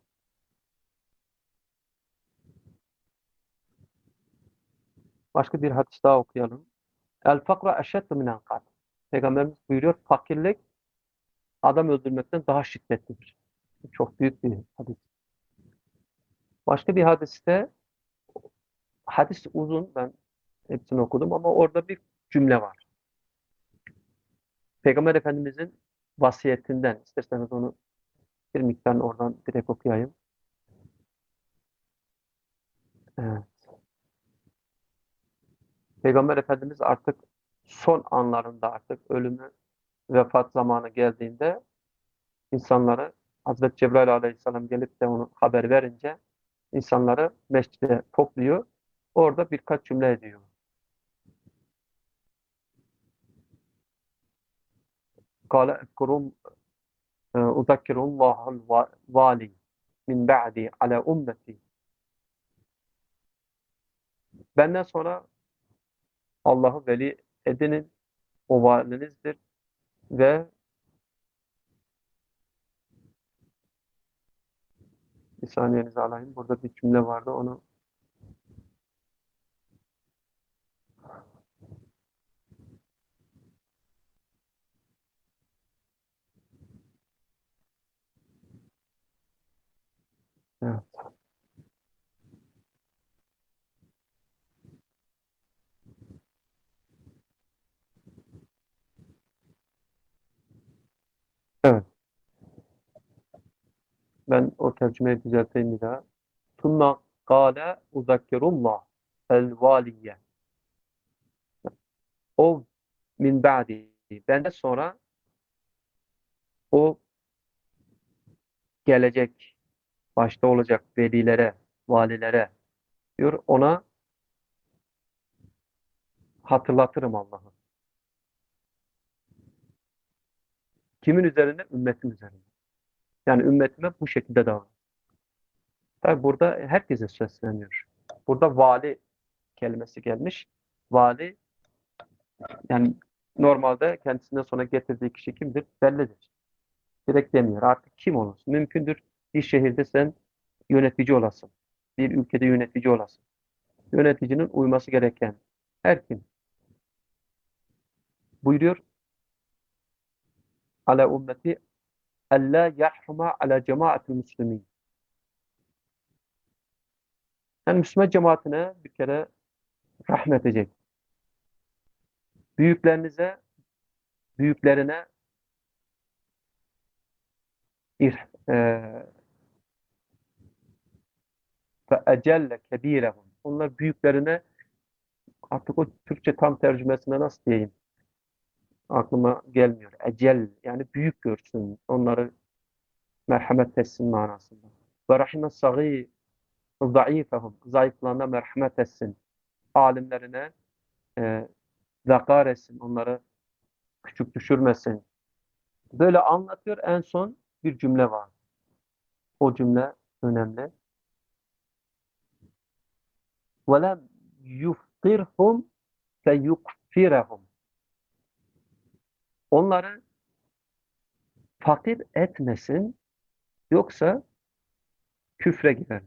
Başka bir hadis daha okuyalım. El fakra eşeddu minel katil. Peygamberimiz buyuruyor, fakirlik adam öldürmekten daha şiddetlidir. Çok büyük bir hadis. Başka bir hadiste, hadis uzun, ben hepsini okudum ama orada bir cümle var. Peygamber Efendimizin vasiyetinden, isterseniz onu bir miktar oradan direkt okuyayım. Evet. Peygamber Efendimiz artık son anlarında artık ölümü, vefat zamanı geldiğinde insanları Hazreti Cebrail Aleyhisselam gelip de onu haber verince insanları mescide topluyor. Orada birkaç cümle ediyor. Kâle ezkurum uzakkirullahal vali min ba'di ala ummeti. Benden sonra Allah'ı veli edinin. O valinizdir ve bir saniyenizi alayım. Burada bir cümle vardı. Onu evet. Evet. Ben o tercümeyi düzelteyim bir daha. Tunna kâle uzakkirullah el valiye. O min ba'di. Benden sonra o gelecek, başta olacak velilere, valilere diyor. Ona hatırlatırım Allah'ı. Kimin üzerinde? Ümmetim üzerinde. Yani ümmetime bu şekilde davran. Tabi burada herkese sesleniyor. Burada vali kelimesi gelmiş. Vali, yani normalde kendisinden sonra getirdiği kişi kimdir? Bellidir. Direkt demiyor. Artık kim olursun? Mümkündür bir şehirde sen yönetici olasın. Bir ülkede yönetici olasın. Yöneticinin uyması gereken her kim buyuruyor? Ala ümmeti alla yahkuma ala cemaatil muslimin. Yani Müslüman cemaatine bir kere rahmet edecek. Büyüklerinize, büyüklerine ir, e, ve ecelle kebirehum. Onlar büyüklerine, artık o Türkçe tam tercümesine nasıl diyeyim? Aklıma gelmiyor. Ecel, yani büyük görsün. Onları merhamet etsin manasında. Ve rahime sagî zayıfehum. Zayıflarına merhamet etsin. Alimlerine e, zakar etsin. Onları küçük düşürmesin. Böyle anlatıyor. En son bir cümle var. O cümle önemli. وَلَمْ يُفْقِرْهُمْ فَيُكْفِرَهُمْ. Onları fakir etmesin, yoksa küfre girer.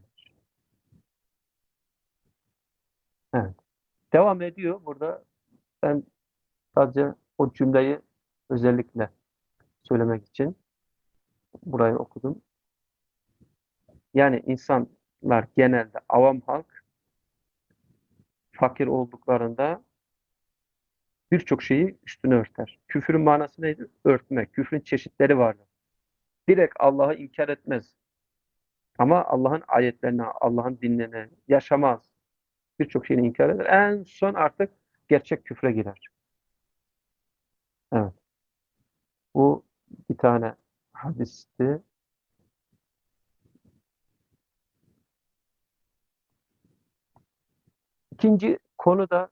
Evet. Devam ediyor burada. Ben sadece o cümleyi özellikle söylemek için burayı okudum. Yani insanlar genelde, avam halk fakir olduklarında birçok şeyi üstüne örter. Küfürün manası neydi? Örtmek. Küfrün çeşitleri vardır. Direkt Allah'ı inkar etmez. Ama Allah'ın ayetlerini, Allah'ın dinlerini yaşamaz. Birçok şeyini inkar eder. En son artık gerçek küfre girer. Evet. Bu bir tane hadisti. İkinci konu da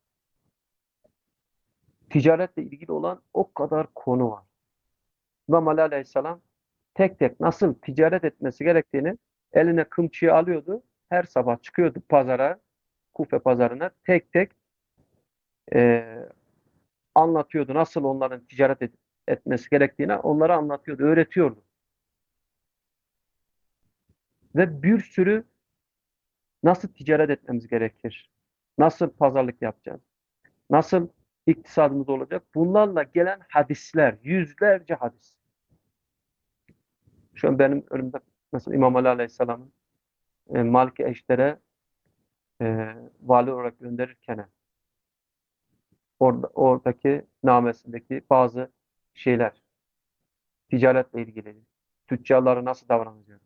ticaretle ilgili olan o kadar konu var. İmam Ali Aleyhisselam tek tek nasıl ticaret etmesi gerektiğini eline kımçıyı alıyordu. Her sabah çıkıyordu pazara, Kufe pazarına, tek tek e, anlatıyordu. Nasıl onların ticaret et- etmesi gerektiğini onlara anlatıyordu, öğretiyordu. Ve bir sürü nasıl ticaret etmemiz gerekir, nasıl pazarlık yapacağız, nasıl iktisadımız olacak, bunlarla gelen hadisler, yüzlerce hadis. Şu an benim önümde mesela İmam Ali Aleyhisselam'ın e, Maliki Eşter'e e, vali olarak gönderirken orada, oradaki namesindeki bazı şeyler, ticaretle ilgili, tüccarlara nasıl davranacak,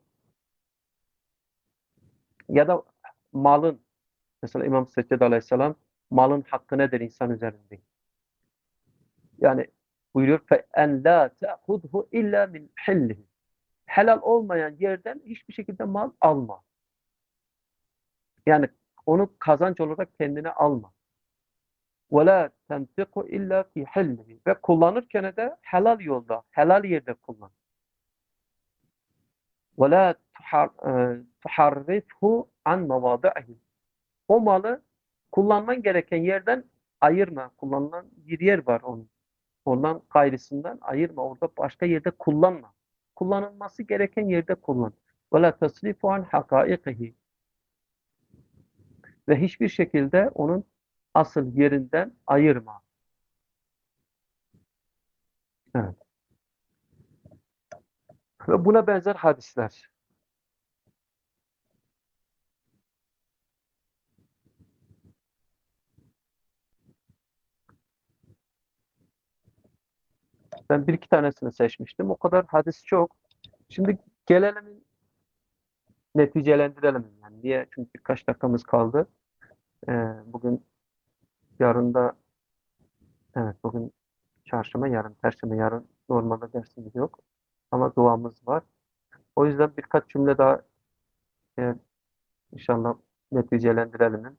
ya da malın, mesela İmam Seccad Aleyhisselam malın hakkı nedir insan üzerinde? Yani buyuruyor فَاَنْ لَا تَأْخُذْهُ اِلَّا مِنْ حِلِّهِ. Helal olmayan yerden hiçbir şekilde mal alma. Yani onu kazanç olarak kendine alma. وَلَا تَنْفِقُ illa فِي حِلِّهِ. Ve kullanırken de helal yolda, helal yerde kullan. وَلَا تُحَرِّفْهُ عَنْ مَوَاضِعِهِ. O malı kullanman gereken yerden ayırma. Kullanılan bir yer var onun. Ondan gayrısından ayırma. Orada başka yerde kullanma. Kullanılması gereken yerde kullan. وَلَا تَصْرِفُ عَنْ حَقَائِقِهِ. Ve hiçbir şekilde onun asıl yerinden ayırma. Evet. Ve buna benzer hadisler. Ben bir iki tanesini seçmiştim. O kadar hadis çok. Şimdi gelelim, neticelendirelim. Yani niye? Çünkü birkaç dakikamız kaldı. Ee, bugün, yarın da, evet bugün çarşamba, yarın perşembe, yarın normalde dersimiz yok. Ama duamız var. O yüzden birkaç cümle daha e, inşallah neticelendirelim.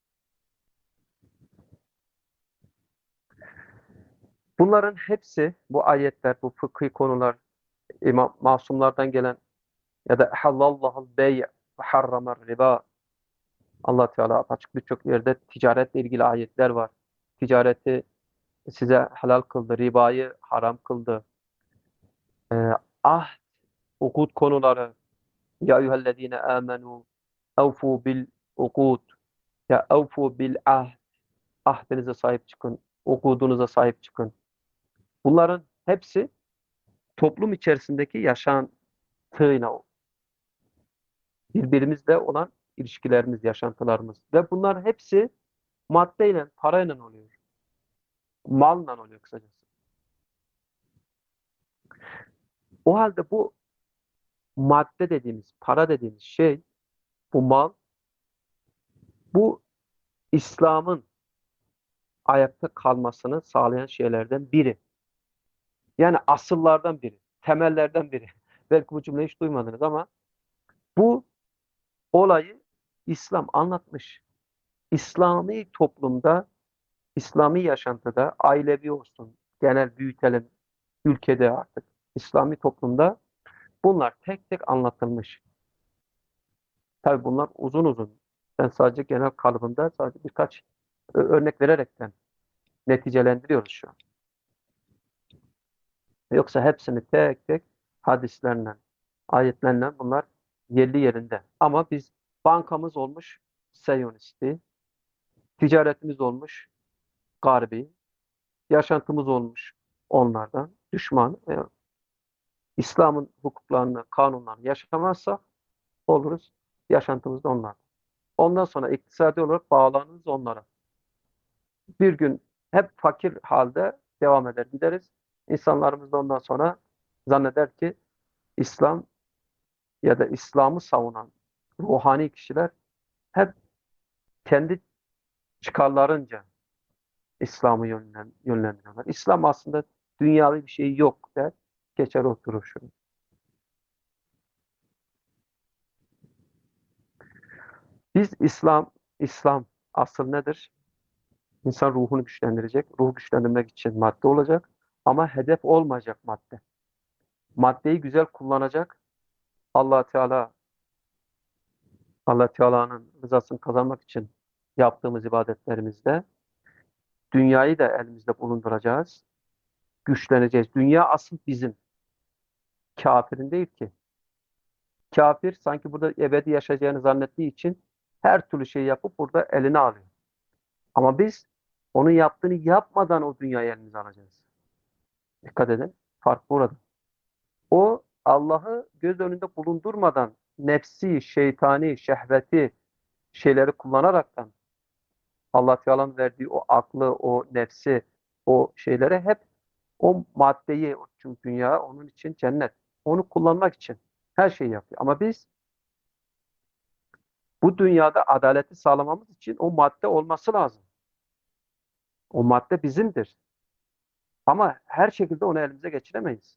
Bunların hepsi, bu ayetler, bu fıkhi konular, imam, masumlardan gelen ya da ehallallahul bey' ve harramer riba. Allah Teala açık birçok yerde ticaretle ilgili ayetler var. Ticareti size helal kıldı, ribayı haram kıldı. Ee, ah, hukuk konuları. Ya eyyühellezine amenu evfu bil ukud. Ya evfu bil ahd. Ahdinize sahip çıkın. Ukudunuza sahip çıkın. Bunların hepsi toplum içerisindeki yaşantıyla, birbirimizle olan ilişkilerimiz, yaşantılarımız. Ve bunlar hepsi maddeyle, parayla oluyor. Malla oluyor kısacası. O halde bu madde dediğimiz, para dediğimiz şey, bu mal, bu İslam'ın ayakta kalmasını sağlayan şeylerden biri. Yani asıllardan biri, temellerden biri. Belki bu cümleyi hiç duymadınız ama bu olayı İslam anlatmış. İslami toplumda, İslami yaşantıda, ailevi olsun, genel büyütelim, ülkede artık, İslami toplumda bunlar tek tek anlatılmış. Tabii bunlar uzun uzun. Ben sadece genel kalıbında sadece birkaç ö- örnek vererekten neticelendiriyoruz şu an. Yoksa hepsini tek tek hadislerle, ayetlerle bunlar yerli yerinde. Ama biz bankamız olmuş Siyonisti, ticaretimiz olmuş Garbi, yaşantımız olmuş onlardan, düşman. E, İslam'ın hukuklarını, kanunlarını yaşamazsak oluruz, yaşantımız da onlar. Ondan sonra iktisadi olarak bağlanırız onlara. Bir gün hep fakir halde devam eder gideriz. İnsanlarımız da ondan sonra zanneder ki İslam ya da İslam'ı savunan ruhani kişiler hep kendi çıkarlarınca İslam'ı yönlen, yönlendiriyorlar. İslam aslında dünyalı bir şey yok der, geçer oturur şunu. Biz İslam, İslam asıl nedir? İnsan ruhunu güçlendirecek. Ruh güçlendirmek için madde olacak. Ama hedef olmayacak madde. Maddeyi güzel kullanacak. Allah Teala Allah Teala'nın rızasını kazanmak için yaptığımız ibadetlerimizde dünyayı da elimizde bulunduracağız. Güçleneceğiz. Dünya asıl bizim. Kafirin değil ki. Kafir sanki burada ebedi yaşayacağını zannettiği için her türlü şeyi yapıp burada eline alıyor. Ama biz onun yaptığını yapmadan o dünyayı elimize alacağız. Dikkat edin. Fark burada. O Allah'ı göz önünde bulundurmadan nefsi, şeytani, şehveti şeyleri kullanaraktan Allah Teala'nın verdiği o aklı, o nefsi, o şeylere hep o maddeyi, çünkü dünya onun için cennet. Onu kullanmak için her şeyi yapıyor. Ama biz bu dünyada adaleti sağlamamız için o madde olması lazım. O madde bizimdir. Ama her şekilde onu elimize geçiremeyiz.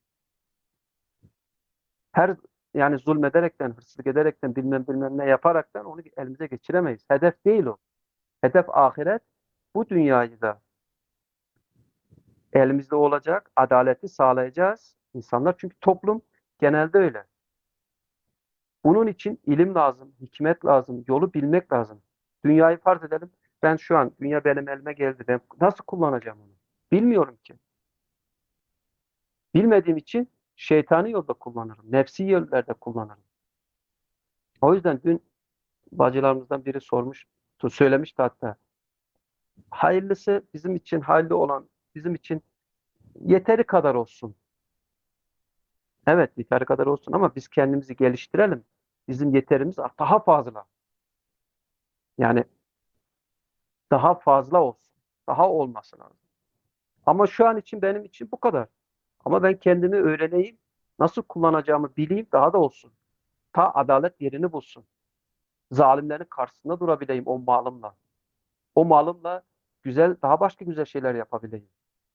Her yani zulmederekten, hırsızlık ederekten, bilmem bilmem ne yaparaktan onu elimize geçiremeyiz. Hedef değil o. Hedef ahiret. Bu dünyayı da elimizde olacak, adaleti sağlayacağız. İnsanlar çünkü toplum genelde öyle. Bunun için ilim lazım, hikmet lazım, yolu bilmek lazım. Dünyayı farz edelim. Ben şu an dünya benim elime geldi. Ben nasıl kullanacağım onu? Bilmiyorum ki. Bilmediğim için şeytani yolda kullanırım. Nefsi yollarda kullanırım. O yüzden dün bacılarımızdan biri sormuştu, söylemişti hatta. Hayırlısı bizim için hayırlı olan, bizim için yeteri kadar olsun. Evet, yeteri kadar olsun ama biz kendimizi geliştirelim. Bizim yeterimiz daha fazla. Yani daha fazla olsun. Daha olması lazım. Ama şu an için benim için bu kadar. Ama ben kendimi öğreneyim, nasıl kullanacağımı bileyim, daha da olsun. Ta adalet yerini bulsun. Zalimlerin karşısında durabileyim o malımla. O malımla güzel, daha başka güzel şeyler yapabileyim.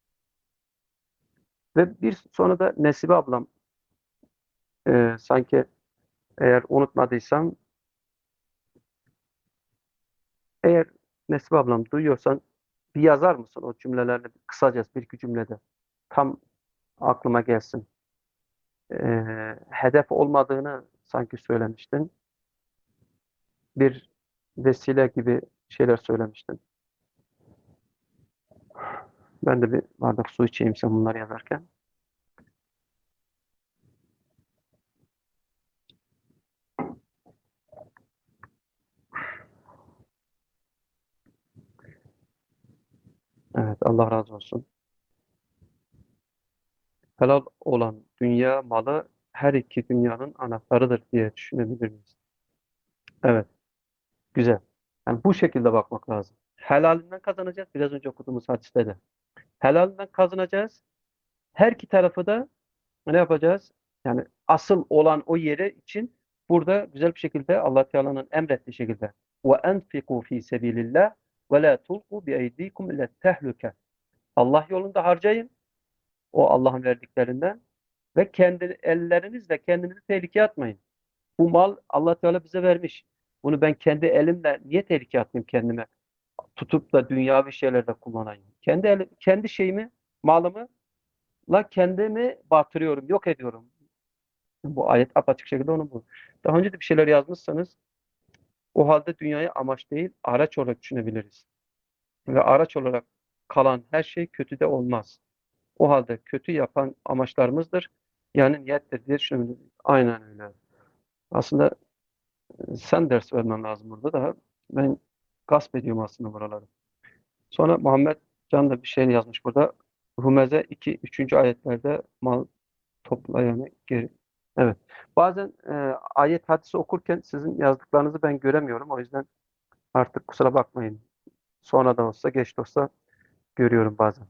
Ve bir sonra da Nesibe ablam e, sanki eğer unutmadıysam, eğer Nesibe ablam duyuyorsan bir yazar mısın o cümlelerini kısaca bir iki cümlede tam aklıma gelsin. E, hedef olmadığını sanki söylemiştin. bir vesile gibi şeyler söylemiştin. Ben de bir bardak su içeyim sen bunları yazarken. Evet, Allah razı olsun. Helal olan dünya malı her iki dünyanın anahtarıdır diye düşünebilir miyiz? Evet, güzel. Yani bu şekilde bakmak lazım. Helalinden kazanacağız. Biraz önce okuduğumuz hadiste de. Helalinden kazanacağız. Her iki tarafı da ne yapacağız? Yani asıl olan o yere için burada güzel bir şekilde Allah Teala'nın emrettiği şekilde ve enfiku fi sebilillah ve la tulqu bi eydikum ila tehluke. Allah yolunda harcayın. O Allah'ın verdiklerinden ve kendi ellerinizle kendinizi tehlikeye atmayın. Bu mal Allah Teala bize vermiş. Bunu ben kendi elimle niye tehlikeye atayım kendime? Tutup da dünyavi şeylerde kullanayım. Kendi elim, kendi şeyimi, malımı la kendimi batırıyorum, yok ediyorum. Bu ayet apaçık şekilde onu bu. Daha önce de bir şeyler yazmışsanız o halde dünyayı amaç değil, araç olarak düşünebiliriz. Ve araç olarak kalan her şey kötü de olmaz. O halde kötü yapan amaçlarımızdır. Yani niyettir diye düşünebiliriz. Aynen öyle. Aslında sen ders vermen lazım burada da. Ben gasp ediyorum aslında buraları. Sonra Muhammed Can da bir şey yazmış burada. Humeze iki üçüncü ayetlerde mal toplayanı geri. Evet. Bazen e, ayet hadisi okurken sizin yazdıklarınızı ben göremiyorum. O yüzden artık kusura bakmayın. Sonra da olsa geç de olsa görüyorum bazen.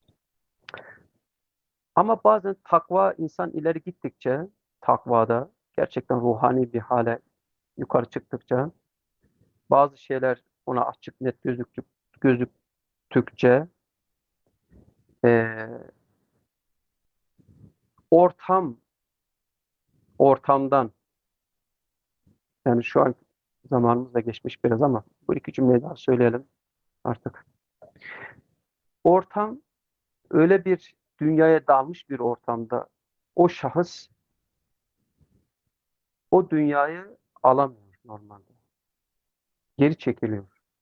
Ama bazen takva insan ileri gittikçe takvada gerçekten ruhani bir hale yukarı çıktıkça bazı şeyler ona açık net gözüktük, gözüktükçe e, ortam ortamdan yani şu an zamanımız da geçmiş biraz ama bu iki cümleyi daha söyleyelim artık. Ortam öyle bir dünyaya dalmış bir ortamda o şahıs o dünyayı alamıyor normalde. Geri çekiliyor.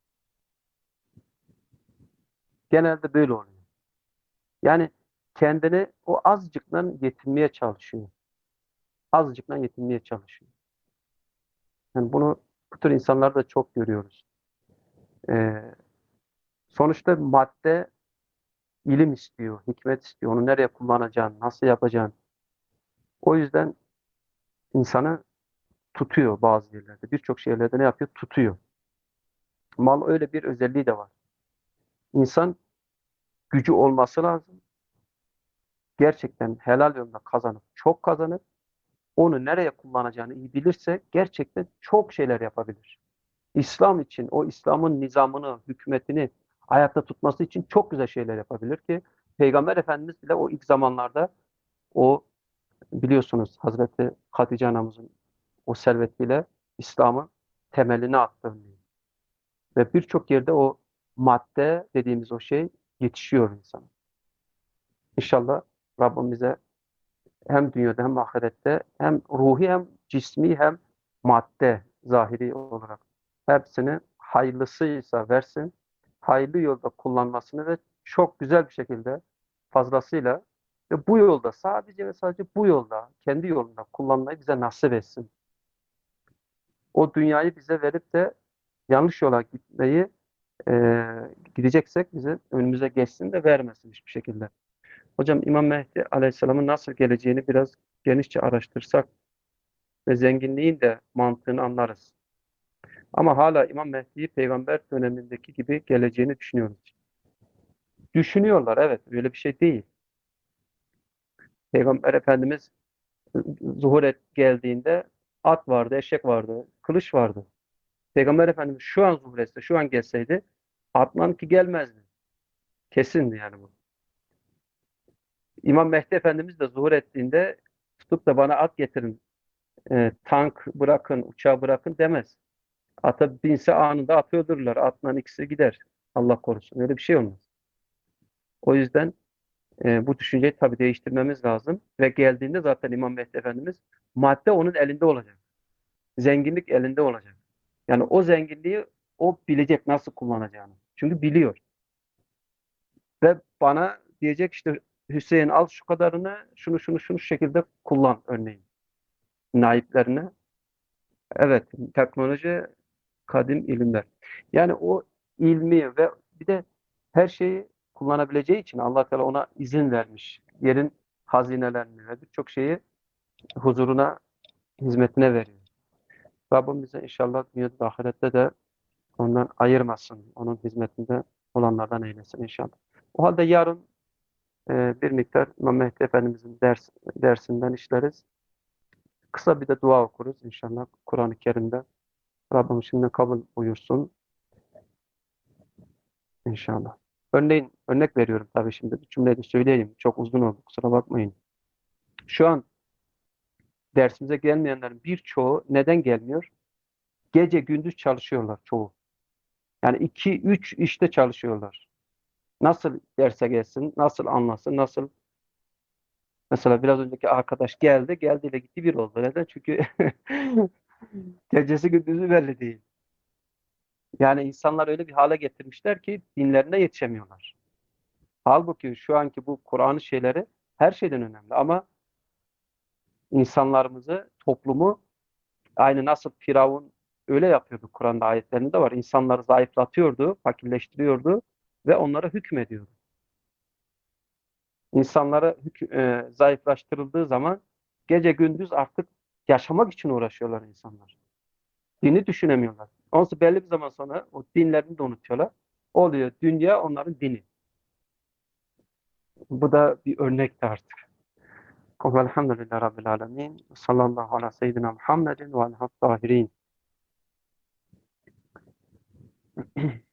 Genelde böyle oluyor. Yani kendini o azıcıkla yetinmeye çalışıyor. Azıcıkla yetinmeye çalışıyor. Yani bunu bu tür insanlarda da çok görüyoruz. Ee, sonuçta madde ilim istiyor, hikmet istiyor. Onu nereye kullanacağını, nasıl yapacağını. O yüzden insanı tutuyor bazı yerlerde. Birçok şeylerde ne yapıyor? Tutuyor. Mal öyle bir özelliği de var. İnsan gücü olması lazım. Gerçekten helal yolda kazanıp çok kazanıp onu nereye kullanacağını iyi bilirse gerçekten çok şeyler yapabilir. İslam için o İslam'ın nizamını, hükümetini ayakta tutması için çok güzel şeyler yapabilir ki Peygamber Efendimiz bile o ilk zamanlarda o biliyorsunuz Hazreti Hatice anamızın o servetiyle İslam'ın temelini attı. Ve birçok yerde o madde dediğimiz o şey yetişiyor insana. İnşallah Rabbim bize hem dünyada hem ahirette hem ruhi hem cismi hem madde zahiri olarak hepsini hayırlısıysa versin. Hayırlı yolda kullanmasını ve çok güzel bir şekilde fazlasıyla ve bu yolda sadece ve sadece bu yolda kendi yolunda kullanmayı bize nasip etsin. O dünyayı bize verip de yanlış yola gitmeyi e, gideceksek bize önümüze geçsin de vermesin hiçbir şekilde. Hocam İmam Mehdi Aleyhisselam'ın nasıl geleceğini biraz genişçe araştırsak ve zenginliğin de mantığını anlarız. Ama hala İmam Mehdi'yi peygamber dönemindeki gibi geleceğini düşünüyoruz. Düşünüyorlar, evet, öyle bir şey değil. Peygamber Efendimiz zuhur et geldiğinde at vardı, eşek vardı, kılıç vardı. Peygamber Efendimiz şu an zuhur etse, şu an gelseydi atlan ki gelmezdi. Kesindi yani bu. İmam Mehdi Efendimiz de zuhur ettiğinde tutup da bana at getirin, e, tank bırakın, uçağı bırakın demez. Ata binse anında atı öldürürler. Atla ikisi gider. Allah korusun. Öyle bir şey olmaz. O yüzden e, bu düşünceyi tabii değiştirmemiz lazım. Ve geldiğinde zaten İmam Mehdi Efendimiz madde onun elinde olacak. Zenginlik elinde olacak. Yani o zenginliği o bilecek nasıl kullanacağını. Çünkü biliyor. Ve bana diyecek işte Hüseyin al şu kadarını şunu şunu şunu şu şekilde kullan örneğin. Naiplerine. Evet, teknoloji kadim ilimler. Yani o ilmi ve bir de her şeyi kullanabileceği için Allah Teala ona izin vermiş. Yerin hazinelerini ve birçok şeyi huzuruna, hizmetine veriyor. Rabbim bize inşallah dünyada da ahirette de ondan ayırmasın. Onun hizmetinde olanlardan eylesin inşallah. O halde yarın e, bir miktar İmam Mehdi Efendimizin ders, dersinden işleriz. Kısa bir de dua okuruz inşallah Kur'an-ı Kerim'de. Rabbim şimdi kabul buyursun inşallah. Örneğin, örnek veriyorum tabii şimdi. Bir cümleyi de söyleyeyim. Çok uzun oldu kusura bakmayın. Şu an dersimize gelmeyenlerin birçoğu neden gelmiyor? Gece gündüz çalışıyorlar çoğu. Yani iki, üç işte çalışıyorlar. Nasıl derse gelsin, nasıl anlasın, nasıl mesela biraz önceki arkadaş geldi, geldiyle gitti bir oldu. Neden? Çünkü gecesi gündüzü belli değil. Yani insanlar öyle bir hale getirmişler ki dinlerine yetişemiyorlar. Halbuki şu anki bu Kur'an şeyleri her şeyden önemli ama insanlarımızı, toplumu aynı nasıl Firavun öyle yapıyordu Kur'an'da ayetlerinde var. İnsanları zayıflatıyordu, fakirleştiriyordu ve onlara hükmediyordu. İnsanlara hük e, zayıflaştırıldığı zaman gece gündüz artık yaşamak için uğraşıyorlar insanlar. Dini düşünemiyorlar. Ondan belli bir zaman sonra o dinlerini de unutuyorlar. Oluyor dünya onların dini. Bu da bir örnekti artık. Velhamdülillahi Rabbil Alemin. Sallallahu ala seyyidina Muhammedin ve aleyhi tahirin.